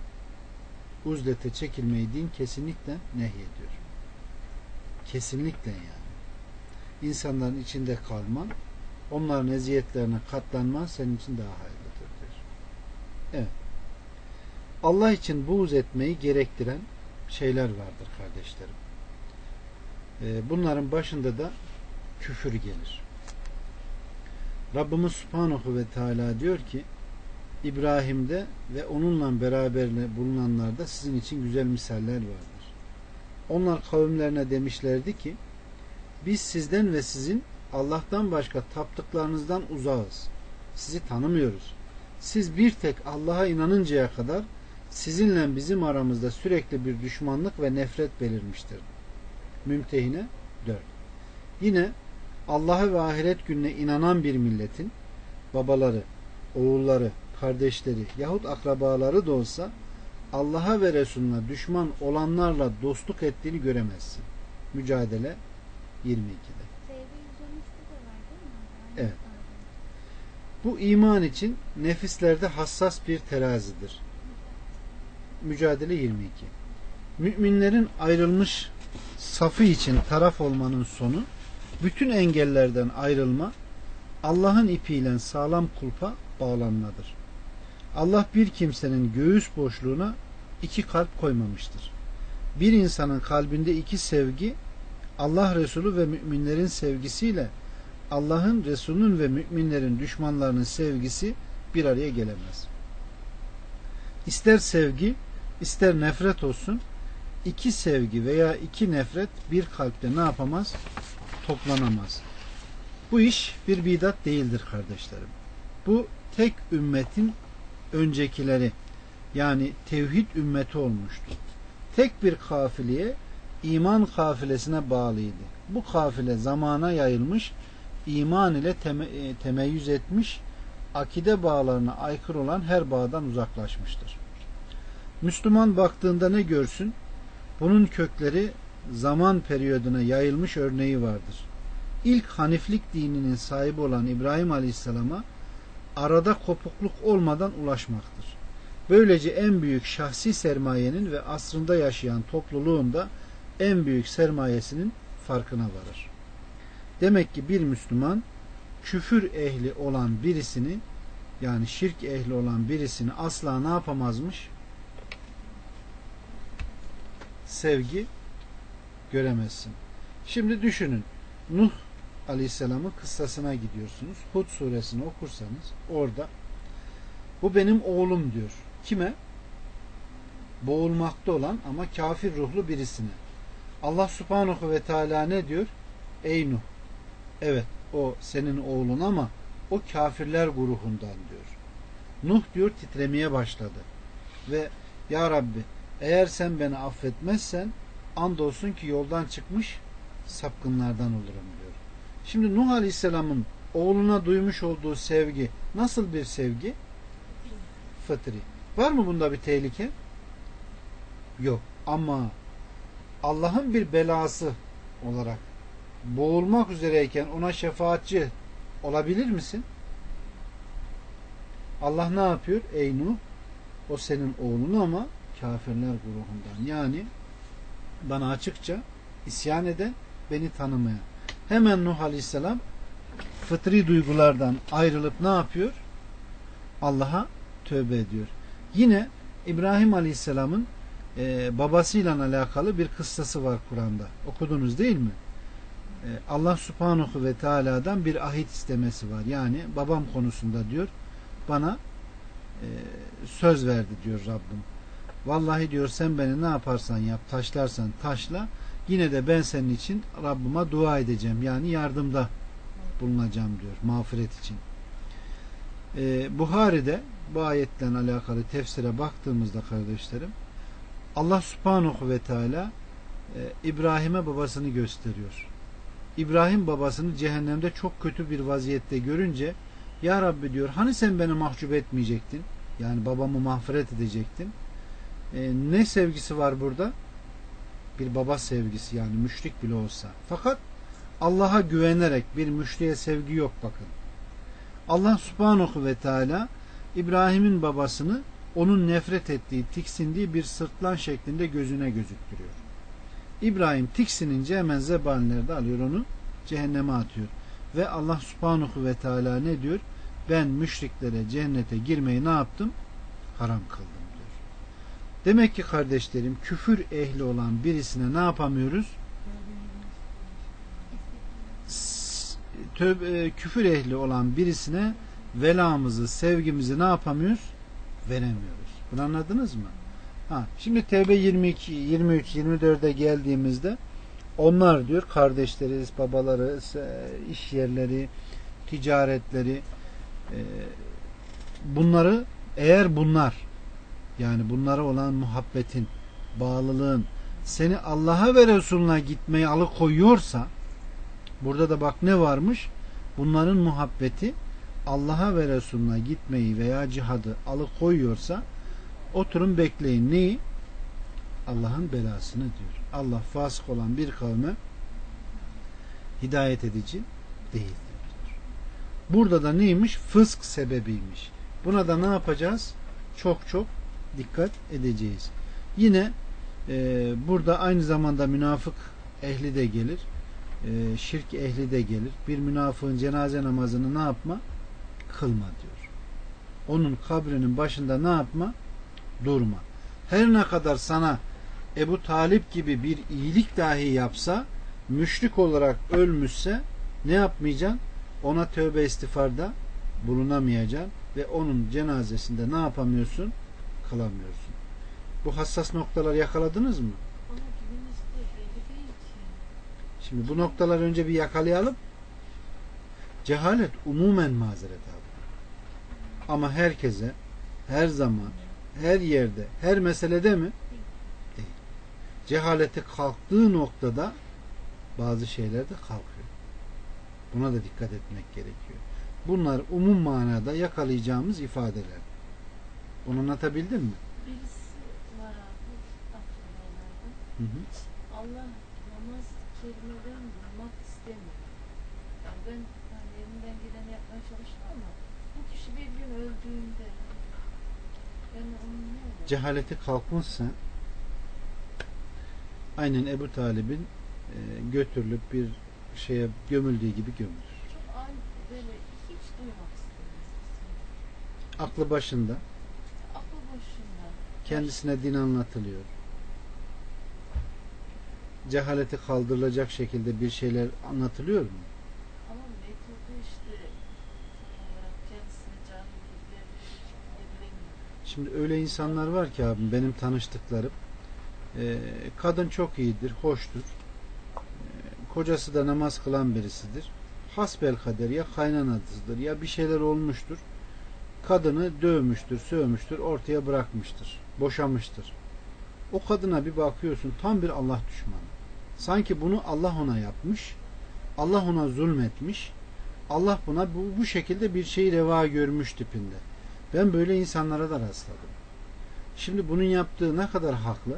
Speaker 1: Uzlete çekilmeyi din kesinlikle nehyediyor. Kesinlikle yani. İnsanların içinde kalman, onların eziyetlerine katlanman senin için daha hayırlıdır diyor. Evet. Allah için buğz etmeyi gerektiren şeyler vardır kardeşlerim. Bunların başında da küfür gelir. Rabbimiz Subhanahu ve Teala diyor ki İbrahim'de ve onunla beraber bulunanlarda sizin için güzel misaller vardır. Onlar kavimlerine demişlerdi ki biz sizden ve sizin Allah'tan başka taptıklarınızdan uzağız. Sizi tanımıyoruz. Siz bir tek Allah'a inanıncaya kadar sizinle bizim aramızda sürekli bir düşmanlık ve nefret belirmiştir. Mümtehine dört. Yine Allah'a ve ahiret gününe inanan bir milletin babaları, oğulları, kardeşleri yahut akrabaları da olsa Allah'a ve Resulüne düşman olanlarla dostluk ettiğini göremezsin. Mücadele yirmi ikide. Evet. Bu iman için nefislerde hassas bir terazidir. Mücadele yirmi iki. Müminlerin ayrılmış safı için taraf olmanın sonu bütün engellerden ayrılma, Allah'ın ipiyle sağlam kulpa bağlanmadır. Allah bir kimsenin göğüs boşluğuna iki kalp koymamıştır. Bir insanın kalbinde iki sevgi, Allah Resulü ve müminlerin sevgisiyle Allah'ın, Resulünün ve müminlerin düşmanlarının sevgisi bir araya gelemez. İster sevgi, ister nefret olsun, iki sevgi veya iki nefret bir kalpte ne yapamaz? Toplanamaz. Bu iş bir bidat değildir kardeşlerim. Bu tek ümmetin öncekileri, yani tevhid ümmeti olmuştu. Tek bir kafileye, iman kafilesine bağlıydı. Bu kafile zamana yayılmış, iman ile teme, temeyyüz etmiş, akide bağlarına aykırı olan her bağdan uzaklaşmıştır. Müslüman baktığında ne görsün? Bunun kökleri zaman periyoduna yayılmış örneği vardır. İlk Haniflik dininin sahibi olan İbrahim Aleyhisselam'a arada kopukluk olmadan ulaşmaktır. Böylece en büyük şahsi sermayenin ve asrında yaşayan topluluğun da en büyük sermayesinin farkına varır. Demek ki bir Müslüman küfür ehli olan birisini, yani şirk ehli olan birisini asla ne yapamazmış? Sevgi göremezsin. Şimdi düşünün. Nuh Aleyhisselam'ın kıssasına gidiyorsunuz. Hud suresini okursanız orada bu benim oğlum diyor. Kime? Boğulmakta olan ama kafir ruhlu birisine. Allah Subhanahu ve Teala ne diyor? Ey Nuh, evet o senin oğlun ama o kafirler grubundan diyor. Nuh diyor titremeye başladı. Ve ya Rabbi, eğer sen beni affetmezsen andolsun ki yoldan çıkmış sapkınlardan olurum diyor. Şimdi Nuh Aleyhisselam'ın oğluna duymuş olduğu sevgi nasıl bir sevgi? Fıtri. Var mı bunda bir tehlike? Yok. Ama Allah'ın bir belası olarak boğulmak üzereyken ona şefaatçi olabilir misin? Allah ne yapıyor? Ey Nuh, o senin oğlun ama kafirler grubundan. Yani bana açıkça isyan eden, beni tanımayan. Hemen Nuh Aleyhisselam fıtri duygulardan ayrılıp ne yapıyor? Allah'a tövbe ediyor. Yine İbrahim Aleyhisselam'ın e, babasıyla alakalı bir kıssası var Kur'an'da. Okudunuz değil mi? E, Allah Subhanahu ve Teala'dan bir ahit istemesi var. Yani babam konusunda diyor bana e, söz verdi diyor Rabbim. Vallahi diyor sen beni ne yaparsan yap, taşlarsan taşla, yine de ben senin için Rabbime dua edeceğim. Yani yardımda bulunacağım diyor mağfiret için. Ee, Buhari'de bu ayetle alakalı tefsire baktığımızda kardeşlerim, Allah Subhanahu ve Teala e, İbrahim'e babasını gösteriyor. İbrahim babasını cehennemde çok kötü bir vaziyette görünce ya Rabbi diyor, hani sen beni mahcup etmeyecektin? Yani babamı mağfiret edecektin. E, ne sevgisi var burada? Bir baba sevgisi, yani müşrik bile olsa. Fakat Allah'a güvenerek bir müşriye sevgi yok bakın. Allah Subhanahu ve Teala İbrahim'in babasını onun nefret ettiği, tiksindiği bir sırtlan şeklinde gözüne gözüktürüyor. İbrahim tiksinince hemen zebanilerde alıyor, onu cehenneme atıyor. Ve Allah Subhanahu ve Teala ne diyor? Ben müşriklere cennete girmeyi ne yaptım? Haram kıldım diyor. Demek ki kardeşlerim, küfür ehli olan birisine ne yapamıyoruz? Tövbe, küfür ehli olan birisine velamızı, sevgimizi ne yapamıyoruz? Veremiyoruz. Bunu anladınız mı? Ha, şimdi Tevbe yirmi iki, yirmi üç, yirmi dörde geldiğimizde onlar diyor kardeşleri, babaları, iş yerleri, ticaretleri, bunları, eğer bunlar, yani bunlara olan muhabbetin, bağlılığın seni Allah'a ve Resulüne gitmeyi alıkoyuyorsa, Burada da bak ne varmış? Bunların muhabbeti Allah'a ve Resulüne gitmeyi veya cihadı alıkoyuyorsa oturun bekleyin. Neyi? Allah'ın belasını diyor. Allah fasık olan bir kavme hidayet edici değildir diyor. Burada da neymiş? Fısk sebebiymiş. Buna da ne yapacağız? Çok çok dikkat edeceğiz. Yine e, burada aynı zamanda münafık ehli de gelir. E, şirk ehli de gelir. Bir münafığın cenaze namazını ne yapma? Kılma diyor. Onun kabrinin başında ne yapma? Durma. Her ne kadar sana Ebu Talip gibi bir iyilik dahi yapsa, müşrik olarak ölmüşse ne yapmayacaksın? Ona tövbe istiğfarda bulunamayacaksın ve onun cenazesinde ne yapamıyorsun? Kılamıyorsun. Bu hassas noktaları yakaladınız mı?
Speaker 2: Ama günümüzde belli değil ki.
Speaker 1: Şimdi bu noktaları önce bir yakalayalım. Cehalet umumen mazeret abi. Ama herkese, her zaman, her yerde, her meselede mi? Değil. Cehaleti kalktığı noktada bazı şeyler de kalkıyor. Buna da dikkat etmek gerekiyor. Bunlar umum manada yakalayacağımız ifadeler. Bunu anlatabildim mi?
Speaker 2: Birisi var abi, akrabalardan.
Speaker 1: Hı hı.
Speaker 2: Allah namaz kelimelerini bulmak istemiyor. Yani ben hani elimden geleni yapmaya çalıştım ama bu kişi bir gün öldüğünde yani onun ne olur?
Speaker 1: Cehaleti kalkmışsa aynen Ebu Talib'in e, götürülüp bir şeye gömüldüğü gibi gömülür.
Speaker 2: Çok an böyle hiç duymak istemiyorum.
Speaker 1: Aklı başında,
Speaker 2: Aklı başında.
Speaker 1: kendisine din anlatılıyor. Cehaleti kaldırılacak şekilde bir şeyler anlatılıyor mu?
Speaker 2: Ama metodu işte tam olarak kendisine cahillikleri edilemiyor.
Speaker 1: Şimdi öyle insanlar var ki abim, benim tanıştıklarım, e, kadın çok iyidir, hoştur. E, kocası da namaz kılan birisidir. Hasbelkader ya kaynanasıdır ya bir şeyler olmuştur. Kadını dövmüştür, sövmüştür, ortaya bırakmıştır, boşamıştır. O kadına bir bakıyorsun tam bir Allah düşmanı. Sanki bunu Allah ona yapmış, Allah ona zulmetmiş, Allah buna bu, bu şekilde bir şeyi reva görmüş tipinde. Ben böyle insanlara da rastladım. Şimdi bunun yaptığı ne kadar haklı?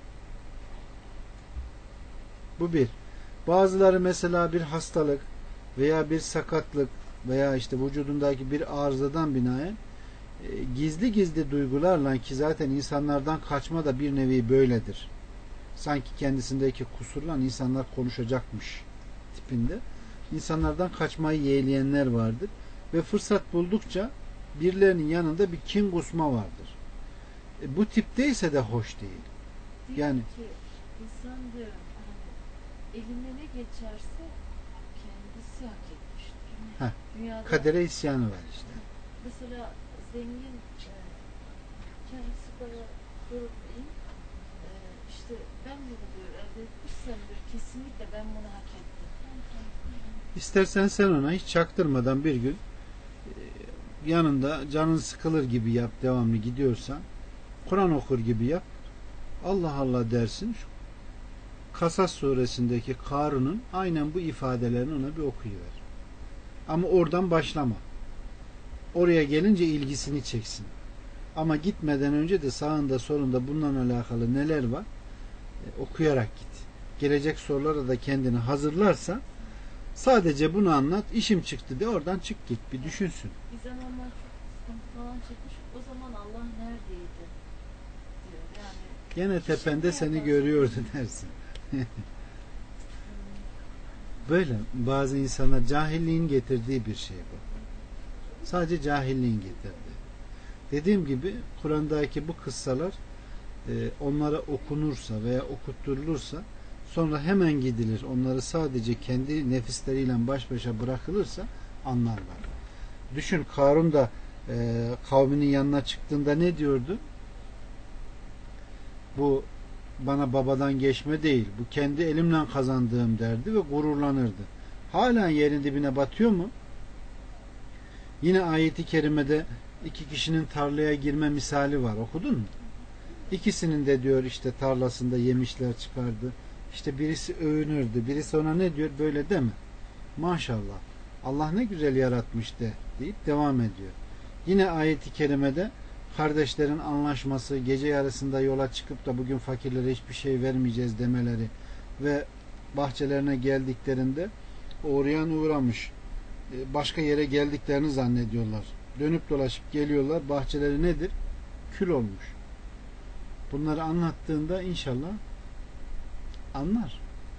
Speaker 1: Bu bir. Bazıları mesela bir hastalık veya bir sakatlık veya işte vücudundaki bir arızadan binaen e, gizli gizli duygularla, ki zaten insanlardan kaçma da bir nevi böyledir. Sanki kendisindeki kusurla insanlar konuşacakmış tipinde. İnsanlardan kaçmayı yeğleyenler vardır. Ve fırsat buldukça birilerinin yanında bir kin kusma vardır. E, bu tipteyse de hoş değil.
Speaker 2: Diyor
Speaker 1: Yani
Speaker 2: ki insan diyor hani eline ne geçerse kendisi hak etmiştir.
Speaker 1: Heh,
Speaker 2: Dünyada
Speaker 1: kadere isyanı var işte.
Speaker 2: mesela zengin e, kendisi bana durup iyi e, işte ben bunu diyor elde etmişsem diyor kesinlikle ben bunu hak ettim.
Speaker 1: İstersen sen ona hiç çaktırmadan bir gün e, yanında canın sıkılır gibi yap, devamlı gidiyorsan Kur'an okur gibi yap, Allah Allah dersin. Şu Kasas suresindeki Karun'un aynen bu ifadelerini ona bir okuyuver. Ama oradan başlama. Oraya gelince ilgisini çeksin. Ama gitmeden önce de sağında solunda bununla alakalı neler var e, okuyarak git. Gelecek sorulara da kendini hazırlarsa sadece bunu anlat, işim çıktı de oradan çık git, bir düşünsün.
Speaker 2: Bir zamanlar çok sıkıntı falan çekmiş. O zaman Allah neredeydi diyor. Yani
Speaker 1: Gene tepende
Speaker 2: şimdi
Speaker 1: seni
Speaker 2: yaparsın.
Speaker 1: görüyordu dersin. Böyle bazı insanlar cahilliğin getirdiği bir şey bu. Sadece cahilliğin getirdiği. Dediğim gibi Kur'an'daki bu kıssalar e, onlara okunursa veya okutturulursa sonra hemen gidilir. Onları sadece kendi nefisleriyle baş başa bırakılırsa anlarlar. Düşün, Karun da e, kavminin yanına çıktığında ne diyordu? Bu bana babadan geçme değil, bu kendi elimle kazandığım derdi ve gururlanırdı. Hala yerin dibine batıyor mu? Yine ayeti kerimede iki kişinin tarlaya girme misali var. Okudun mu? İkisinin de diyor işte tarlasında yemişler çıkardı. İşte birisi övünürdü. Birisi ona ne diyor? Böyle deme. Maşallah. Allah ne güzel yaratmış de deyip devam ediyor. Yine ayeti kerimede kardeşlerin anlaşması, gece yarısında yola çıkıp da bugün fakirlere hiçbir şey vermeyeceğiz demeleri ve bahçelerine geldiklerinde uğrayan uğramış, başka yere geldiklerini zannediyorlar. Dönüp dolaşıp geliyorlar. Bahçeleri nedir? Kül olmuş. Bunları anlattığında inşallah anlar.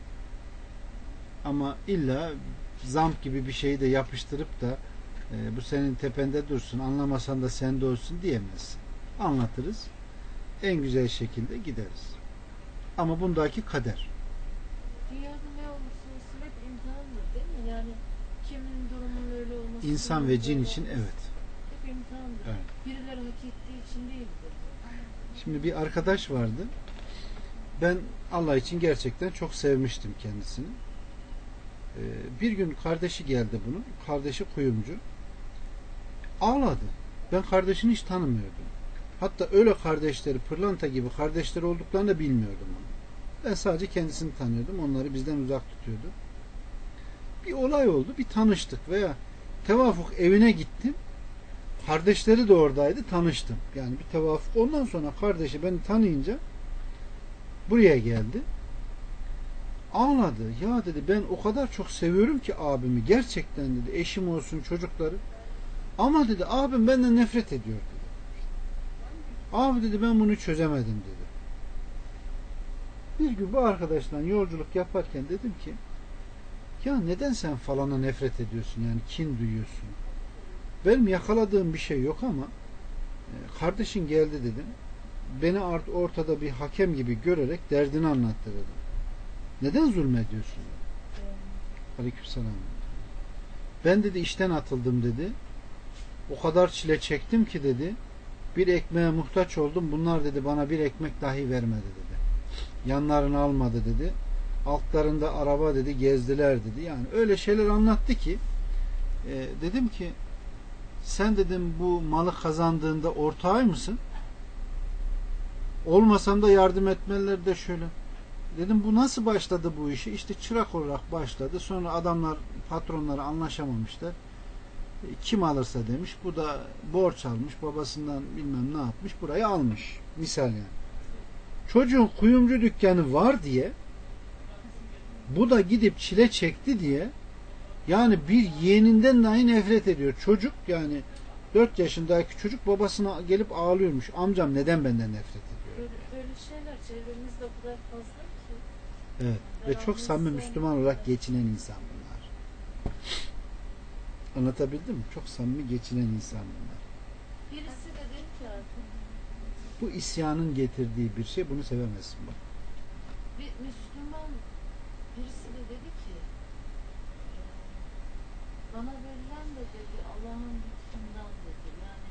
Speaker 1: Ama illa zamp gibi bir şeyi de yapıştırıp da e, bu senin tepende dursun, anlamasan da sende olsun diyemezsin. Anlatırız. En güzel şekilde gideriz. Ama bundaki kader.
Speaker 2: Dünyada ne olursa olsun hep imtihandır değil mi? Yani kimin durumunun öyle olması.
Speaker 1: İnsan ve cin için evet.
Speaker 2: Hep imtihandır.
Speaker 1: Evet.
Speaker 2: Birileri hak ettiği için değildir.
Speaker 1: Şimdi bir arkadaş vardı. Ben Allah için gerçekten çok sevmiştim kendisini. Ee, bir gün kardeşi geldi bunun. Kardeşi kuyumcu. Ağladı. Ben kardeşini hiç tanımıyordum. Hatta öyle kardeşleri, pırlanta gibi kardeşleri olduklarını da bilmiyordum onu. Ben sadece kendisini tanıyordum. Onları bizden uzak tutuyordu. Bir olay oldu. Bir tanıştık veya tevafuk evine gittim. Kardeşleri de oradaydı. Tanıştım. Yani bir tevafuk. Ondan sonra kardeşi beni tanıyınca buraya geldi. Ağladı. Ya dedi ben o kadar çok seviyorum ki abimi. Gerçekten dedi. Eşim olsun, çocukları. Ama dedi abim benden nefret ediyor dedi. Abi dedi ben bunu çözemedim dedi. Bir gün bu arkadaşla yolculuk yaparken dedim ki ya neden sen falana nefret ediyorsun? Yani kin duyuyorsun. Benim yakaladığım bir şey yok ama kardeşin geldi dedim. Beni ortada bir hakem gibi görerek derdini anlattı dedim. Neden zulmediyorsun? Aleykümselam. Ben dedi işten atıldım dedi. O kadar çile çektim ki dedi. Bir ekmeğe muhtaç oldum. Bunlar dedi bana bir ekmek dahi vermedi dedi. Yanlarını almadı dedi. Altlarında araba dedi gezdiler dedi. Yani öyle şeyler anlattı ki e, dedim ki sen dedim bu malı kazandığında ortağı mısın? Olmasam da yardım etmeleri de şöyle. Dedim bu nasıl başladı bu işi? İşte çırak olarak başladı. Sonra adamlar patronları anlaşamamışlar. Kim alırsa demiş. Bu da borç almış. Babasından bilmem ne yapmış. Burayı almış. Misal yani. Çocuğun kuyumcu dükkanı var diye bu da gidip çile çekti diye yani bir yeğeninden dahi nefret ediyor. Çocuk yani dört yaşındaki çocuk babasına gelip ağlıyormuş. Amcam neden benden nefret ediyor?
Speaker 2: Böyle, böyle şeyler çevremizde o kadar fazla ki.
Speaker 1: Evet. Ve çok samimi Müslüman olarak geçinen insan bunlar. Anlatabildim mi? Çok samimi geçinen insan bunlar.
Speaker 2: Birisi de dedi ki artık
Speaker 1: Bu isyanın getirdiği bir şey. Bunu sevemezsin bak.
Speaker 2: bir Müslüman birisi de dedi ki bana verilen de dedi Allah'ın lütfundan dedi. Yani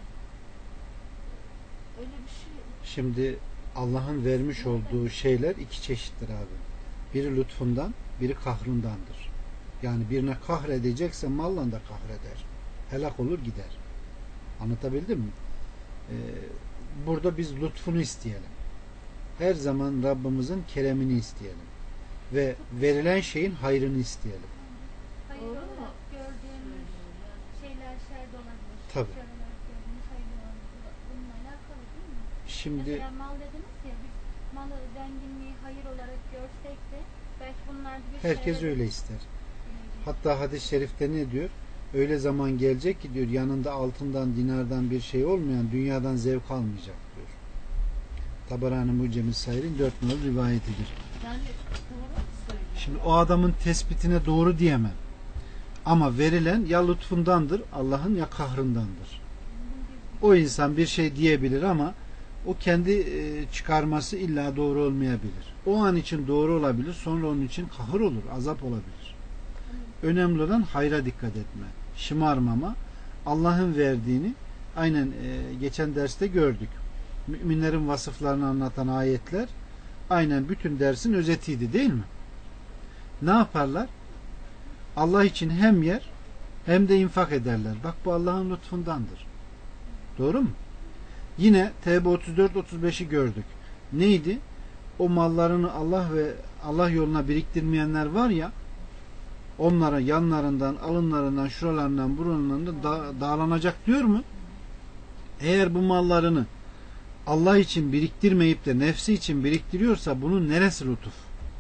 Speaker 2: öyle bir şey.
Speaker 1: Şimdi Allah'ın vermiş olduğu şeyler iki çeşittir abi. Biri lütfundan, biri kahrındandır. Yani birine kahredecekse malla da kahreder. Helak olur gider. Anlatabildim mi? Ee, burada biz lütfunu isteyelim. Her zaman Rabbimizin keremini isteyelim. Ve verilen şeyin hayrını isteyelim.
Speaker 3: Hayır
Speaker 2: Doğru mu?
Speaker 3: olarak gördüğümüz şeyler şer de olabilir.
Speaker 1: Tabii.
Speaker 3: Şer olarak gördüğümüz hayır da olabilir. Bununla alakalı değil mi?
Speaker 1: Şimdi
Speaker 3: Mesela mal dediniz ya biz malı zenginliği hayır olarak görsek de belki bunlar bir
Speaker 1: herkes
Speaker 3: şere-
Speaker 1: öyle ister. Hatta hadis-i şerifte ne diyor? Öyle zaman gelecek ki diyor yanında altından, dinardan bir şey olmayan dünyadan zevk almayacak diyor. Tabarani Mucem-i Sair'in dört numaralı rivayetidir.
Speaker 2: Yani doğru mu söylüyor?
Speaker 1: Şimdi o adamın tespitine doğru diyemem. Ama verilen ya lütfundandır Allah'ın ya kahrındandır. O insan bir şey diyebilir ama o kendi çıkarması illa doğru olmayabilir. O an için doğru olabilir, sonra onun için kahır olur, azap olabilir. Önemli olan hayra dikkat etme, şımarmama, Allah'ın verdiğini aynen e, geçen derste gördük. Müminlerin vasıflarını anlatan ayetler aynen bütün dersin özetiydi değil mi? Ne yaparlar? Allah için hem yer hem de infak ederler. Bak bu Allah'ın lütfundandır. Doğru mu? Yine Tevbe otuz dört otuz beşi gördük. Neydi? O mallarını Allah ve Allah yoluna biriktirmeyenler var ya onlara yanlarından, alınlarından, şuralarından, buralarından da dağlanacak diyor mu? Eğer bu mallarını Allah için biriktirmeyip de nefsi için biriktiriyorsa bunun neresi lütuf?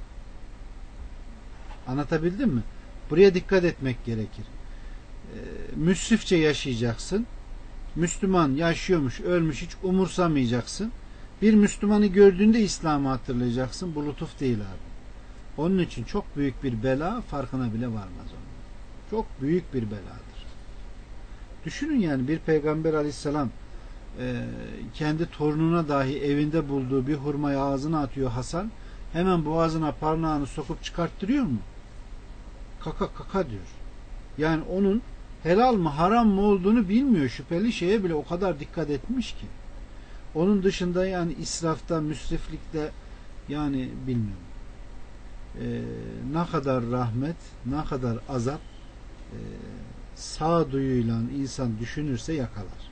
Speaker 1: Anlatabildim mi? Buraya dikkat etmek gerekir. Ee, müsrifçe yaşayacaksın. Müslüman yaşıyormuş, ölmüş, hiç umursamayacaksın. Bir Müslümanı gördüğünde İslam'ı hatırlayacaksın. Bu lütuf değil abi. Onun için çok büyük bir bela, farkına bile varmaz onun. Çok büyük bir beladır. Düşünün yani bir peygamber aleyhisselam e, kendi torununa dahi evinde bulduğu bir hurmayı ağzına atıyor Hasan. Hemen boğazına parmağını sokup çıkarttırıyor mu? Kaka kaka diyor. Yani onun helal mı haram mı olduğunu bilmiyor. Şüpheli şeye bile o kadar dikkat etmiş ki. Onun dışında yani israfta, müsriflikte yani bilmiyorum. Ee, ne kadar rahmet, ne kadar azap e, sağduyuyla insan düşünürse yakalar.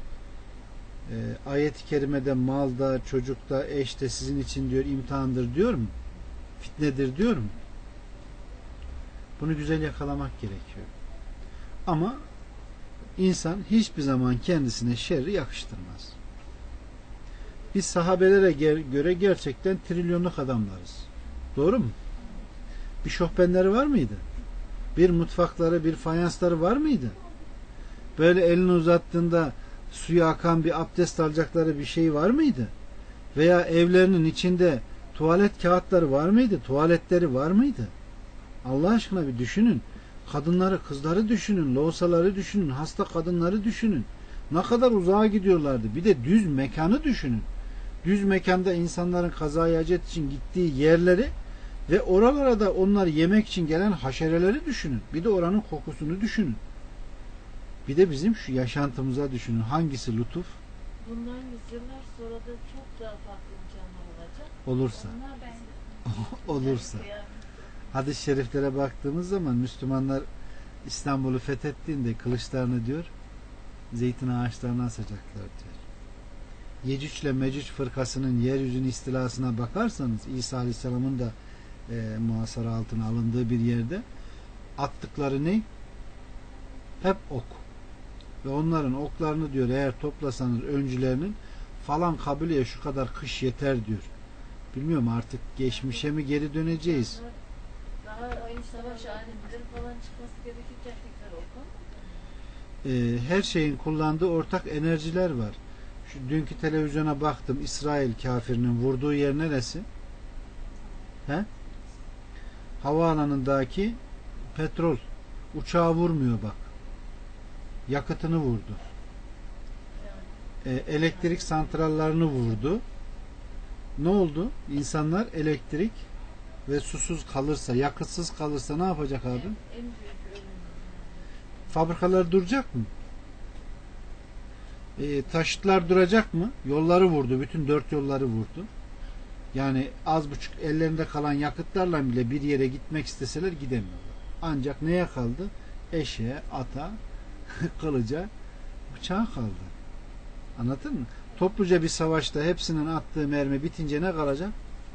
Speaker 1: Ee, ayet-i kerimede malda, çocukta, eşte sizin için diyor imtihandır diyor mu? Fitnedir diyor mu? Bunu güzel yakalamak gerekiyor. Ama insan hiçbir zaman kendisine şerri yakıştırmaz. Biz sahabelere göre gerçekten trilyonluk adamlarız. Doğru mu? Bir şofbenleri var mıydı? Bir mutfakları, bir fayansları var mıydı? Böyle elini uzattığında suya akan bir abdest alacakları bir şey var mıydı? Veya evlerinin içinde tuvalet kağıtları var mıydı? Tuvaletleri var mıydı? Allah aşkına bir düşünün. Kadınları, kızları düşünün. Loğusaları düşünün. Hasta kadınları düşünün. Ne kadar uzağa gidiyorlardı. Bir de düz mekanı düşünün. Düz mekanda insanların kazaya hacet için gittiği yerleri ve oralara da onlar yemek için gelen haşereleri düşünün. Bir de oranın kokusunu düşünün. Bir de bizim şu yaşantımıza düşünün. Hangisi lütuf?
Speaker 2: Bundan yüzyıllar sonra da çok daha farklı imkanlar olacak.
Speaker 1: Olursa.
Speaker 2: Onlar ben
Speaker 1: Olursa. Hadis-i şeriflere baktığımız zaman Müslümanlar İstanbul'u fethettiğinde kılıçlarını diyor zeytin ağaçlarına asacaklar diyor. Yecüc ile Mecüc fırkasının yeryüzünün istilasına bakarsanız İsa Aleyhisselam'ın da e, muhasara altına alındığı bir yerde attıkları ne? Hep ok. Ve onların oklarını diyor eğer toplasanız öncülerinin falan kabileye şu kadar kış yeter diyor. Bilmiyorum artık geçmişe mi geri döneceğiz?
Speaker 2: daha aynı savaş alemleri falan çıkması gerekirken tekrar oku.
Speaker 1: Ee, her şeyin kullandığı ortak enerjiler var. Şu dünkü televizyona baktım. İsrail kafirinin vurduğu yer neresi? He? Havaalanındaki petrol. Uçağı vurmuyor bak. Yakıtını vurdu. Ee, elektrik santrallerini vurdu. Ne oldu? İnsanlar elektrik ve susuz kalırsa, yakıtsız kalırsa ne yapacak abi?
Speaker 2: En, en büyük ölüm.
Speaker 1: Fabrikalar duracak mı? E, taşıtlar duracak mı? Yolları vurdu. Bütün dört yolları vurdu. Yani az buçuk ellerinde kalan yakıtlarla bile bir yere gitmek isteseler gidemiyorlar. Ancak neye kaldı? Eşeğe, ata, kılıca, bıçağa kaldı. Anladın mı? Topluca bir savaşta hepsinin attığı mermi bitince ne kalacak?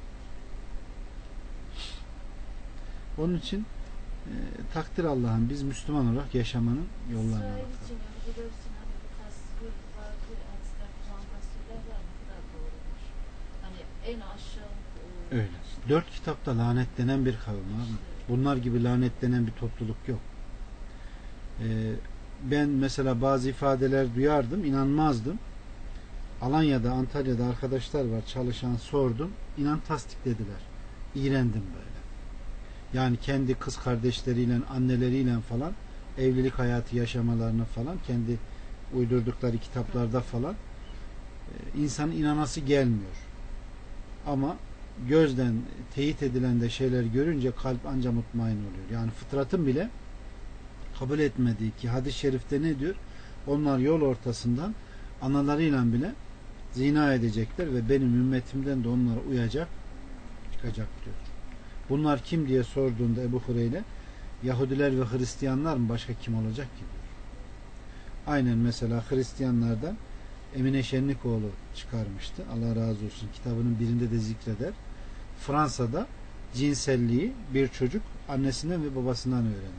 Speaker 1: Onun için e, takdir Allah'ın biz Müslüman olarak yaşamanın yollarına
Speaker 2: İsrail
Speaker 1: bakalım.
Speaker 2: için Yahudiler için hani bu tasvir vardı, hadisler falan tasvirler var ne kadar doğrudur. Hani en aşağı e,
Speaker 1: Öyle. Dört kitapta lanetlenen bir kavim abi. Bunlar gibi lanetlenen bir topluluk yok. Ee, ben mesela bazı ifadeler duyardım, inanmazdım. Alanya'da, Antalya'da arkadaşlar var, çalışan sordum. İnan tasdiklediler. İğrendim böyle. Yani kendi kız kardeşleriyle, anneleriyle falan evlilik hayatı yaşamalarını falan kendi uydurdukları kitaplarda falan e, insanın inanası gelmiyor. Ama gözden teyit edilen de şeyler görünce kalp anca mutmain oluyor. Yani fıtratın bile kabul etmediği ki hadis-i şerifte ne diyor? Onlar yol ortasından analarıyla bile zina edecekler ve benim ümmetimden de onlara uyacak, çıkacak diyor. Bunlar kim diye sorduğunda Ebu Hureyre Yahudiler ve Hristiyanlar mı başka kim olacak ki diyor. Aynen mesela Hristiyanlardan Emine Şenlikoğlu çıkarmıştı. Allah razı olsun. Kitabının birinde de zikreder. Fransa'da cinselliği bir çocuk annesinden ve babasından öğrenir.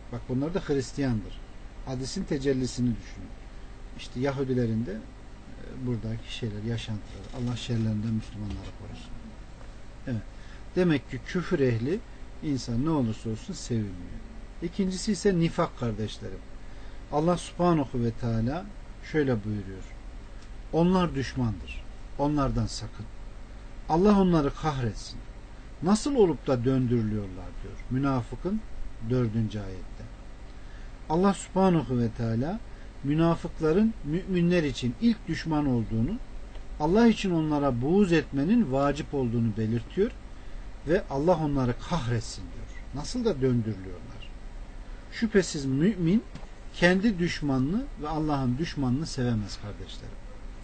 Speaker 1: Bak bunlar da Hristiyandır. Hadisin tecellisini düşünün. İşte Yahudilerin de e, buradaki şeyler, yaşantıları. Allah şerlerinden Müslümanları korusun. Evet. Demek ki küfür ehli insan ne olursa olsun sevilmiyor. İkincisi ise nifak kardeşlerim. Allah subhanahu ve teala şöyle buyuruyor. Onlar düşmandır. Onlardan sakın. Allah onları kahretsin. Nasıl olup da döndürülüyorlar diyor. Münafıkın dördüncü ayette. Allah subhanahu ve teala münafıkların müminler için ilk düşman olduğunu, Allah için onlara buğz etmenin vacip olduğunu belirtiyor ve Allah onları kahretsin diyor. Nasıl da döndürülüyorlar. Şüphesiz mümin kendi düşmanını ve Allah'ın düşmanını sevemez kardeşlerim.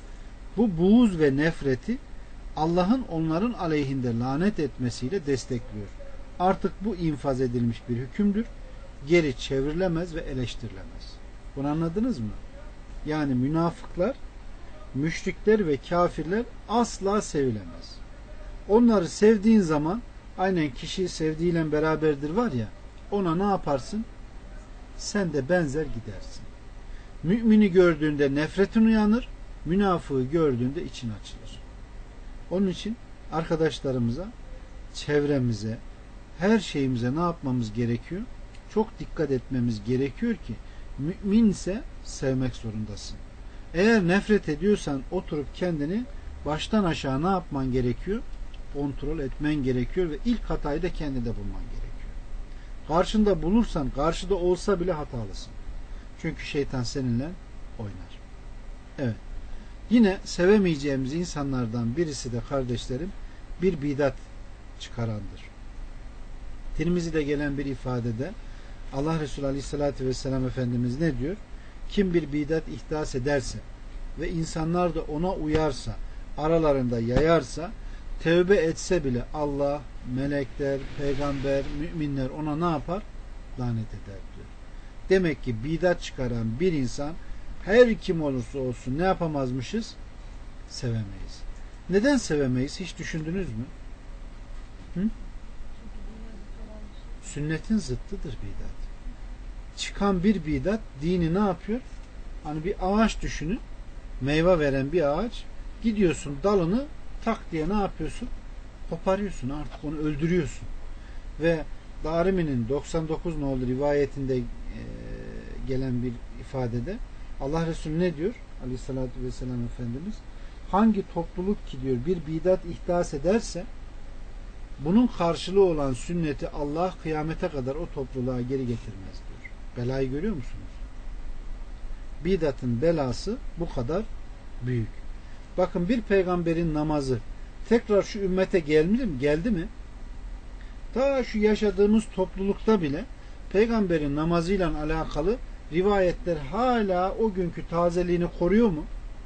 Speaker 1: Bu buğz ve nefreti Allah'ın onların aleyhinde lanet etmesiyle destekliyor. Artık bu infaz edilmiş bir hükümdür. Geri çevrilemez ve eleştirilemez. Bunu anladınız mı? Yani münafıklar, müşrikler ve kafirler asla sevilemez. Onları sevdiğin zaman aynen kişi sevdiğiyle beraberdir var ya, ona ne yaparsın? Sen de benzer gidersin. Mümini gördüğünde nefretin uyanır, münafığı gördüğünde için açılır. Onun için arkadaşlarımıza, çevremize, her şeyimize ne yapmamız gerekiyor? Çok dikkat etmemiz gerekiyor ki müminse sevmek zorundasın. Eğer nefret ediyorsan oturup kendini baştan aşağı ne yapman gerekiyor? Kontrol etmen gerekiyor ve ilk hatayı da kendinde bulman gerekiyor. Karşında bulursan, karşıda olsa bile hatalısın. Çünkü şeytan seninle oynar. Evet. Yine sevemeyeceğimiz insanlardan birisi de kardeşlerim bir bidat çıkarandır. Tirmizi'de gelen bir ifadede Allah Resulü Aleyhisselatü Vesselam Efendimiz ne diyor? Kim bir bidat ihdas ederse ve insanlar da ona uyarsa, aralarında yayarsa, tevbe etse bile Allah, melekler, peygamber, müminler ona ne yapar? Lanet eder diyor. Demek ki bidat çıkaran bir insan her kim olursa olsun ne yapamazmışız? Sevemeyiz. Neden sevemeyiz? Hiç düşündünüz mü? Hı? Sünnetin zıttıdır bidat. Çıkan bir bidat dini ne yapıyor? Hani bir ağaç düşünün. Meyve veren bir ağaç. Gidiyorsun dalını tak diye ne yapıyorsun? Koparıyorsun, artık onu öldürüyorsun. Ve Darimi'nin doksan dokuz nolu rivayetinde e, gelen bir ifadede Allah Resulü ne diyor? Aleyhissalatü vesselam Efendimiz hangi topluluk ki diyor bir bidat ihdas ederse bunun karşılığı olan sünneti Allah kıyamete kadar o topluluğa geri getirmez diyor. Belayı görüyor musunuz? Bidatın belası bu kadar büyük. Bakın bir peygamberin namazı tekrar şu ümmete geldi mi? Geldi mi? Ta şu yaşadığımız toplulukta bile peygamberin namazıyla alakalı rivayetler hala o günkü tazeliğini koruyor mu?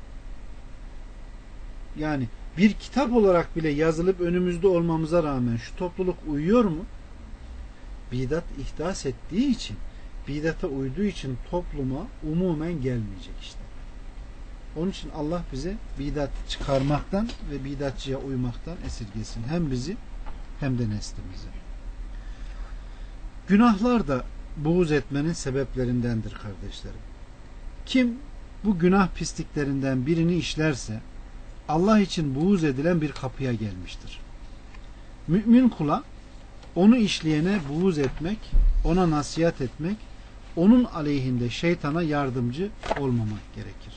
Speaker 1: Yani bir kitap olarak bile yazılıp önümüzde olmamıza rağmen şu topluluk uyuyor mu? Bidat ihdas ettiği için, bidata uyduğu için topluma umumen gelmeyecek işte. Onun için Allah bize bidat çıkarmaktan ve bidatçıya uymaktan esirgesin. Hem bizi hem de neslimizi. Günahlar da buğz etmenin sebeplerindendir kardeşlerim. Kim bu günah pisliklerinden birini işlerse Allah için buğz edilen bir kapıya gelmiştir. Mümin kula onu işleyene buğz etmek, ona nasihat etmek, onun aleyhinde şeytana yardımcı olmamak gerekir.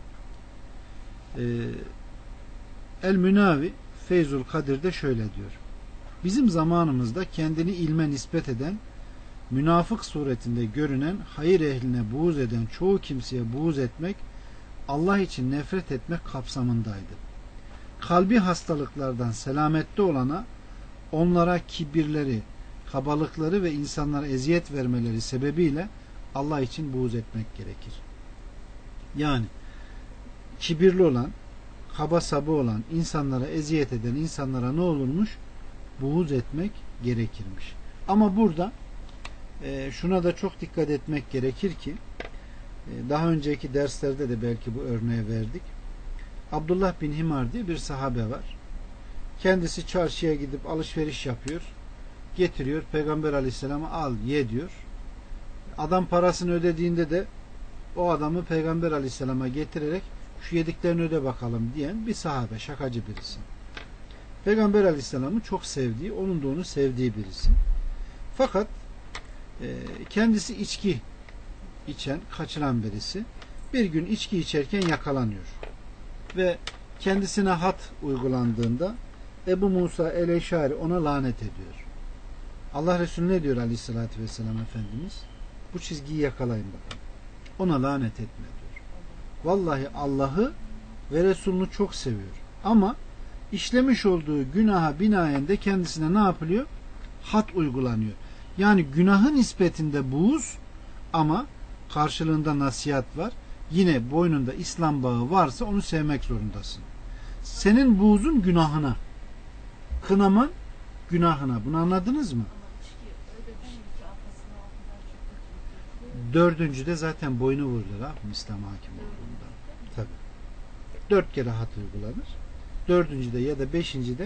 Speaker 1: Ee, El-Münavi Feyzul Kadir'de şöyle diyor. Bizim zamanımızda kendini ilme nispet eden, münafık suretinde görünen, hayır ehline buğz eden çoğu kimseye buğz etmek, Allah için nefret etmek kapsamındaydı. Kalbi hastalıklardan selamette olana, onlara kibirleri, kabalıkları ve insanlara eziyet vermeleri sebebiyle Allah için buğz etmek gerekir. Yani kibirli olan, kaba sabı olan, insanlara eziyet eden insanlara ne olurmuş? Buğz etmek gerekirmiş. Ama burada e, şuna da çok dikkat etmek gerekir ki e, daha önceki derslerde de belki bu örneği verdik. Abdullah bin Himar diye bir sahabe var. Kendisi çarşıya gidip alışveriş yapıyor. Getiriyor. Peygamber aleyhisselama al ye diyor. Adam parasını ödediğinde de o adamı Peygamber Aleyhisselam'a getirerek şu yediklerini öde bakalım diyen bir sahabe, şakacı birisi. Peygamber Aleyhisselam'ı çok sevdiği, onun da onu sevdiği birisi. Fakat e, kendisi içki içen, kaçıran birisi. Bir gün içki içerken yakalanıyor. Ve kendisine had uygulandığında Ebu Musa el-Eşari ona lanet ediyor. Allah Resulü ne diyor Aleyhisselatü Vesselam Efendimiz? Bu çizgiyi yakalayın bakın. Ona lanet etme diyor. Vallahi Allah'ı ve Resulünü çok seviyor. Ama işlemiş olduğu günaha binaen de kendisine ne yapılıyor? Had uygulanıyor. Yani günahın nispetinde buğz ama karşılığında nasihat var. Yine boynunda İslam bağı varsa onu sevmek zorundasın. Senin buğzun günahına, kınaman günahına. Bunu anladınız mı? Dördüncüde zaten boynu vurulur ha, İslam hakim olduğunda. Tabii. Dört kere had uygulanır. Dördüncüde ya da beşincide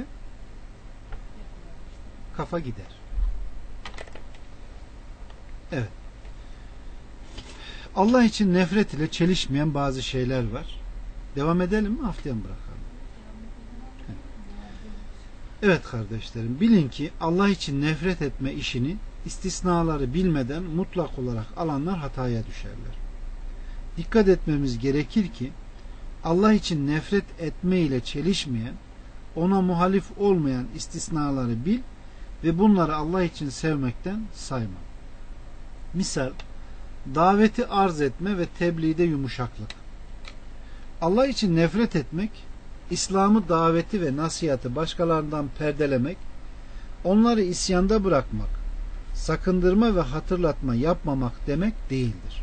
Speaker 1: kafa gider. Evet. Allah için nefret ile çelişmeyen bazı şeyler var. Devam edelim mi? Haftaya mı bırakalım? Evet kardeşlerim, bilin ki Allah için nefret etme işini istisnaları bilmeden mutlak olarak alanlar hataya düşerler. Dikkat etmemiz gerekir ki Allah için nefret etme ile çelişmeyen, ona muhalif olmayan istisnaları bil ve bunları Allah için sevmekten sayma. Misal, daveti arz etme ve tebliğde yumuşaklık. Allah için nefret etmek, İslam'ı, daveti ve nasihatı başkalarından perdelemek, onları isyanda bırakmak, sakındırma ve hatırlatma yapmamak demek değildir.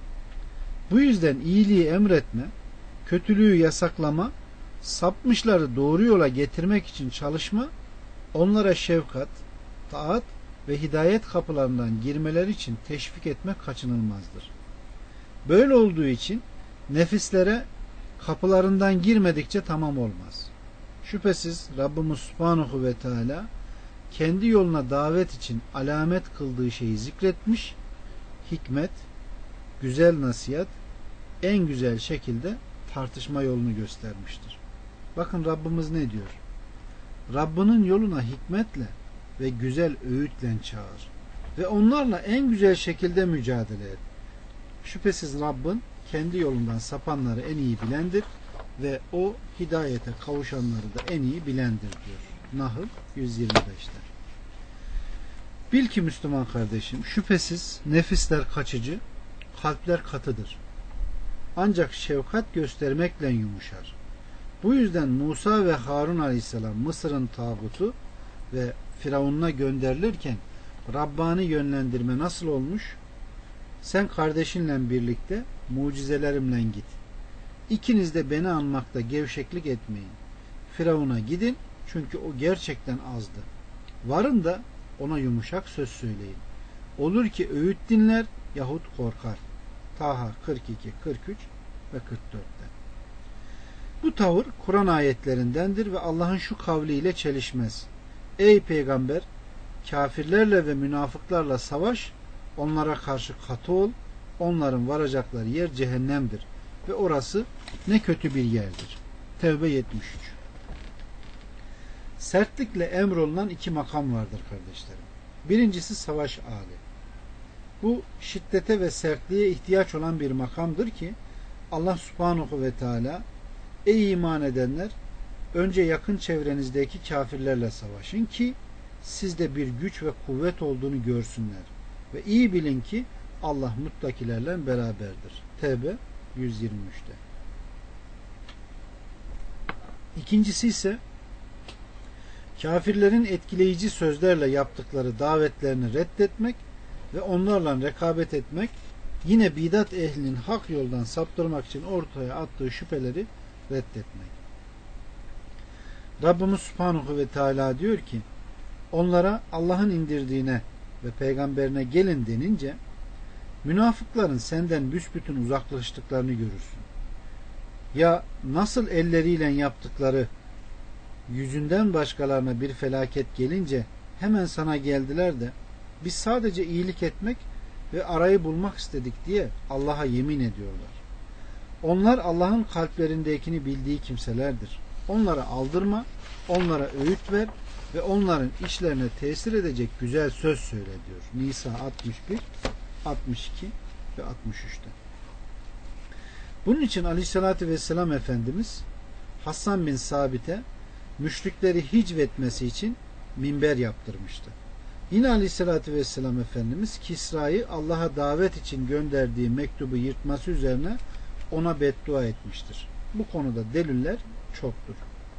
Speaker 1: Bu yüzden iyiliği emretme, kötülüğü yasaklama, sapmışları doğru yola getirmek için çalışma, onlara şefkat, taat ve hidayet kapılarından girmeleri için teşvik etmek kaçınılmazdır. Böyle olduğu için nefislere kapılarından girmedikçe tamam olmaz. Şüphesiz Rabbimiz Subhanahu ve Teala kendi yoluna davet için alamet kıldığı şeyi zikretmiş, hikmet, güzel nasihat, en güzel şekilde tartışma yolunu göstermiştir. Bakın Rabbimiz ne diyor? Rabbinin yoluna hikmetle ve güzel öğütle çağır ve onlarla en güzel şekilde mücadele et. Şüphesiz Rabbin kendi yolundan sapanları en iyi bilendir ve o hidayete kavuşanları da en iyi bilendir diyor. Nahl yüz yirmi beşte. Bil ki Müslüman kardeşim, şüphesiz nefisler kaçıcı, kalpler katıdır. Ancak şefkat göstermekle yumuşar. Bu yüzden Musa ve Harun aleyhisselam Mısır'ın tağutu ve Firavun'a gönderilirken Rabbani yönlendirme nasıl olmuş? Sen kardeşinle birlikte mucizelerimle git. İkiniz de beni anmakta gevşeklik etmeyin. Firavun'a gidin çünkü o gerçekten azdı. Varın da ona yumuşak söz söyleyin. Olur ki öğüt dinler yahut korkar. Taha kırk iki, kırk üç ve kırk dörtte. Bu tavır Kur'an ayetlerindendir ve Allah'ın şu kavliyle çelişmez. Ey peygamber, kafirlerle ve münafıklarla savaş, onlara karşı katı ol, onların varacakları yer cehennemdir ve orası ne kötü bir yerdir. Tevbe yetmiş üç. Sertlikle emrolunan iki makam vardır kardeşlerim. Birincisi savaş hali. Bu şiddete ve sertliğe ihtiyaç olan bir makamdır ki Allah Subhanahu ve Teala ey iman edenler, önce yakın çevrenizdeki kafirlerle savaşın ki sizde bir güç ve kuvvet olduğunu görsünler. Ve iyi bilin ki Allah muttakilerle beraberdir. Tevbe yüz yirmi üçte. İkincisi ise kafirlerin etkileyici sözlerle yaptıkları davetlerini reddetmek ve onlarla rekabet etmek, yine bidat ehlinin hak yoldan saptırmak için ortaya attığı şüpheleri reddetmek. Rabbimiz Subhanahu ve Teala diyor ki, onlara Allah'ın indirdiğine ve peygamberine gelin denince münafıkların senden büsbütün uzaklaştıklarını görürsün. Ya nasıl elleriyle yaptıkları yüzünden başkalarına bir felaket gelince hemen sana geldiler de biz sadece iyilik etmek ve arayı bulmak istedik diye Allah'a yemin ediyorlar. Onlar Allah'ın kalplerindekini bildiği kimselerdir. Onlara aldırma, onlara öğüt ver ve onların işlerine tesir edecek güzel söz söyle diyor. Nisa altmış bir, altmış iki ve altmış üçte. Bunun için Aleyhisselatü Vesselam Efendimiz Hasan bin Sabit'e müşrikleri hicvetmesi için minber yaptırmıştı. Yine Aleyhisselatü Vesselam Efendimiz Kisra'yı Allah'a davet için gönderdiği mektubu yırtması üzerine ona beddua etmiştir. Bu konuda deliller çoktur.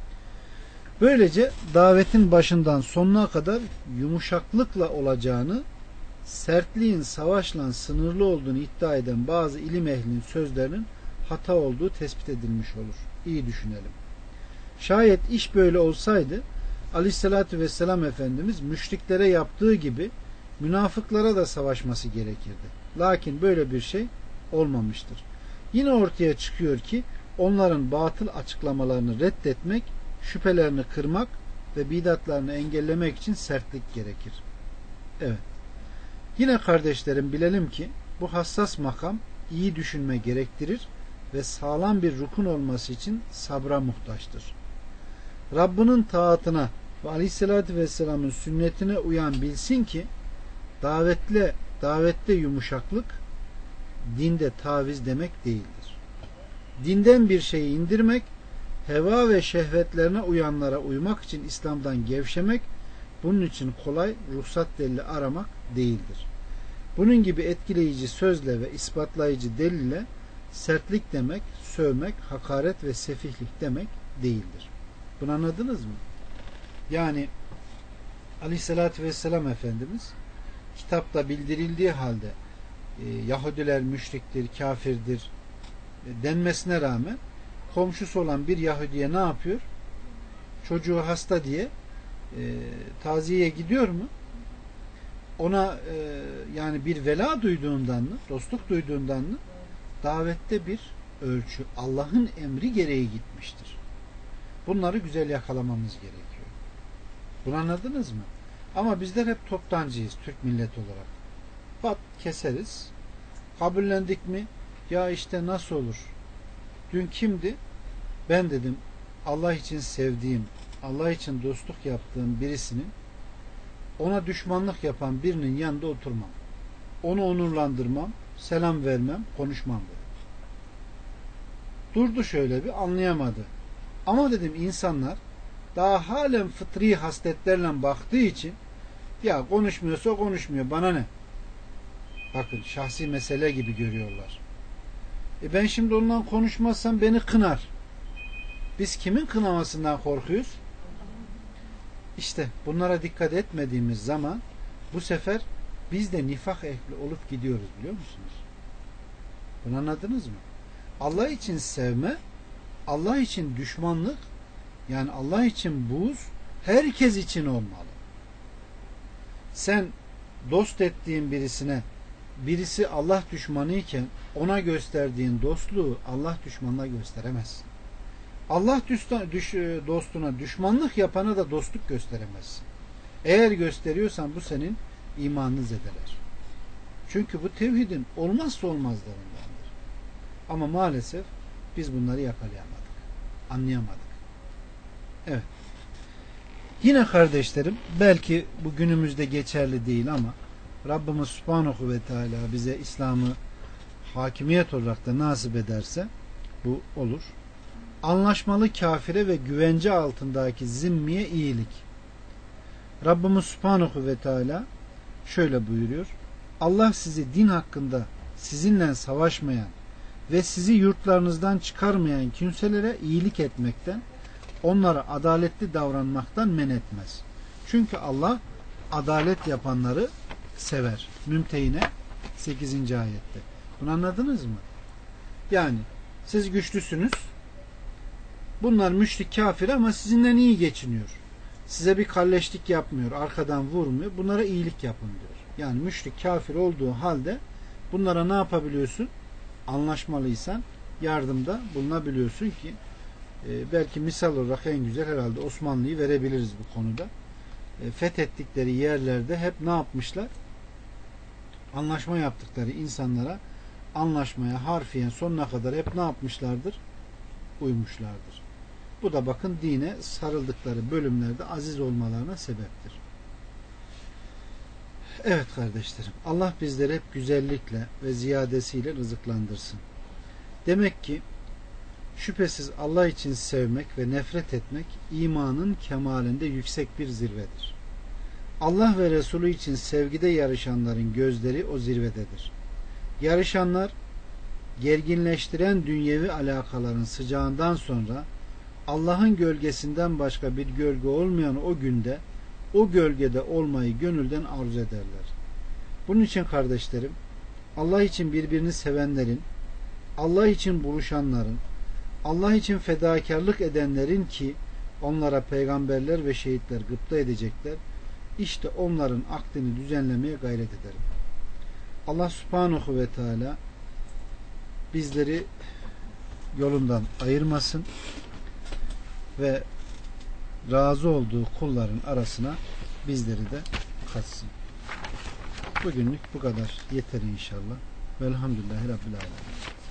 Speaker 1: Böylece davetin başından sonuna kadar yumuşaklıkla olacağını, sertliğin savaşla sınırlı olduğunu iddia eden bazı ilim ehlinin sözlerinin hata olduğu tespit edilmiş olur. İyi düşünelim. Şayet iş böyle olsaydı Aleyhisselatü Vesselam Efendimiz müşriklere yaptığı gibi münafıklara da savaşması gerekirdi. Lakin böyle bir şey olmamıştır. Yine ortaya çıkıyor ki onların batıl açıklamalarını reddetmek, şüphelerini kırmak ve bidatlarını engellemek için sertlik gerekir. Evet. Yine kardeşlerim bilelim ki bu hassas makam iyi düşünme gerektirir ve sağlam bir rukun olması için sabra muhtaçtır. Rabbinin taatına ve Aleyhisselatü Vesselam'ın sünnetine uyan bilsin ki davetle, davette yumuşaklık dinde taviz demek değildir. Dinden bir şeyi indirmek, heva ve şehvetlerine uyanlara uymak için İslam'dan gevşemek, bunun için kolay ruhsat delili aramak değildir. Bunun gibi etkileyici sözle ve ispatlayıcı delille sertlik demek, sövmek, hakaret ve sefihlik demek değildir. Bunu anladınız mı? Yani Aleyhisselatü Vesselam Efendimiz kitapta bildirildiği halde e, Yahudiler müşriktir, kafirdir e, denmesine rağmen komşusu olan bir Yahudiye ne yapıyor? Çocuğu hasta diye e, taziyeye gidiyor mu? Ona e, yani bir vela duyduğundan mı, dostluk duyduğundan mı? Davette bir ölçü, Allah'ın emri gereği gitmiştir. Bunları güzel yakalamamız gerekiyor. Bunu anladınız mı? Ama bizler hep toptancıyız Türk milleti olarak. Pat keseriz. Kabullendik mi? Ya işte nasıl olur? Dün kimdi? Ben dedim Allah için sevdiğim, Allah için dostluk yaptığım birisinin ona düşmanlık yapan birinin yanında oturmam. Onu onurlandırmam, selam vermem, konuşmam dedim. Durdu şöyle bir, anlayamadı. Ama dedim insanlar daha halen fıtri hasletlerle baktığı için ya konuşmuyorsa konuşmuyor, bana ne? Bakın şahsi mesele gibi görüyorlar. E ben şimdi ondan konuşmazsam beni kınar. Biz kimin kınamasından korkuyoruz? İşte bunlara dikkat etmediğimiz zaman bu sefer biz de nifak ehli olup gidiyoruz, biliyor musunuz? Bunu anladınız mı? Allah için sevme, Allah için düşmanlık, yani Allah için buğz herkes için olmalı. Sen dost ettiğin birisine, birisi Allah düşmanı iken ona gösterdiğin dostluğu Allah düşmanına gösteremezsin. Allah dostuna düşmanlık yapana da dostluk gösteremezsin. Eğer gösteriyorsan bu senin imanını zedeler. Çünkü bu tevhidin olmazsa olmazlarındandır. Ama maalesef biz bunları yakalayamadık. Anlayamadık. Evet. Yine kardeşlerim, belki bu günümüzde geçerli değil ama Rabbimiz Subhanahu ve Teala bize İslam'ı hakimiyet olarak da nasip ederse bu olur. Anlaşmalı kafire ve güvence altındaki zimmiye iyilik. Rabbimiz Subhanahu ve Teala şöyle buyuruyor. Allah sizi din hakkında sizinle savaşmayan ve sizi yurtlarınızdan çıkarmayan kimselere iyilik etmekten, onlara adaletli davranmaktan men etmez. Çünkü Allah adalet yapanları sever. Mümtehine sekizinci ayette. Bunu anladınız mı? Yani siz güçlüsünüz. Bunlar müşrik, kafir ama sizinle iyi geçiniyor. Size bir kalleşlik yapmıyor. Arkadan vurmuyor. Bunlara iyilik yapın diyor. Yani müşrik, kafir olduğu halde bunlara ne yapabiliyorsun? Anlaşmalıysan yardımda bulunabiliyorsun ki e, belki misal olarak en güzel herhalde Osmanlı'yı verebiliriz bu konuda. E, fethettikleri yerlerde hep ne yapmışlar? anlaşma yaptıkları insanlara anlaşmaya harfiyen sonuna kadar hep ne yapmışlardır? Uymuşlardır. Bu da bakın dine sarıldıkları bölümlerde aziz olmalarına sebeptir. Evet kardeşlerim, Allah bizleri hep güzellikle ve ziyadesiyle rızıklandırsın. Demek ki şüphesiz Allah için sevmek ve nefret etmek imanın kemalinde yüksek bir zirvedir. Allah ve Resulü için sevgide yarışanların gözleri o zirvededir. Yarışanlar gerginleştiren dünyevi alakaların sıcağından sonra Allah'ın gölgesinden başka bir gölge olmayan o günde o gölgede olmayı gönülden arzu ederler. Bunun için kardeşlerim, Allah için birbirini sevenlerin, Allah için buluşanların, Allah için fedakarlık edenlerin ki onlara peygamberler ve şehitler gıpta edecekler, işte onların aklını düzenlemeye gayret edelim. Allah subhanahu ve teala bizleri yolundan ayırmasın ve razı olduğu kulların arasına bizleri de katsın. Bugünlük bu kadar yeter inşallah. Velhamdülillahi Rabbil Alemin.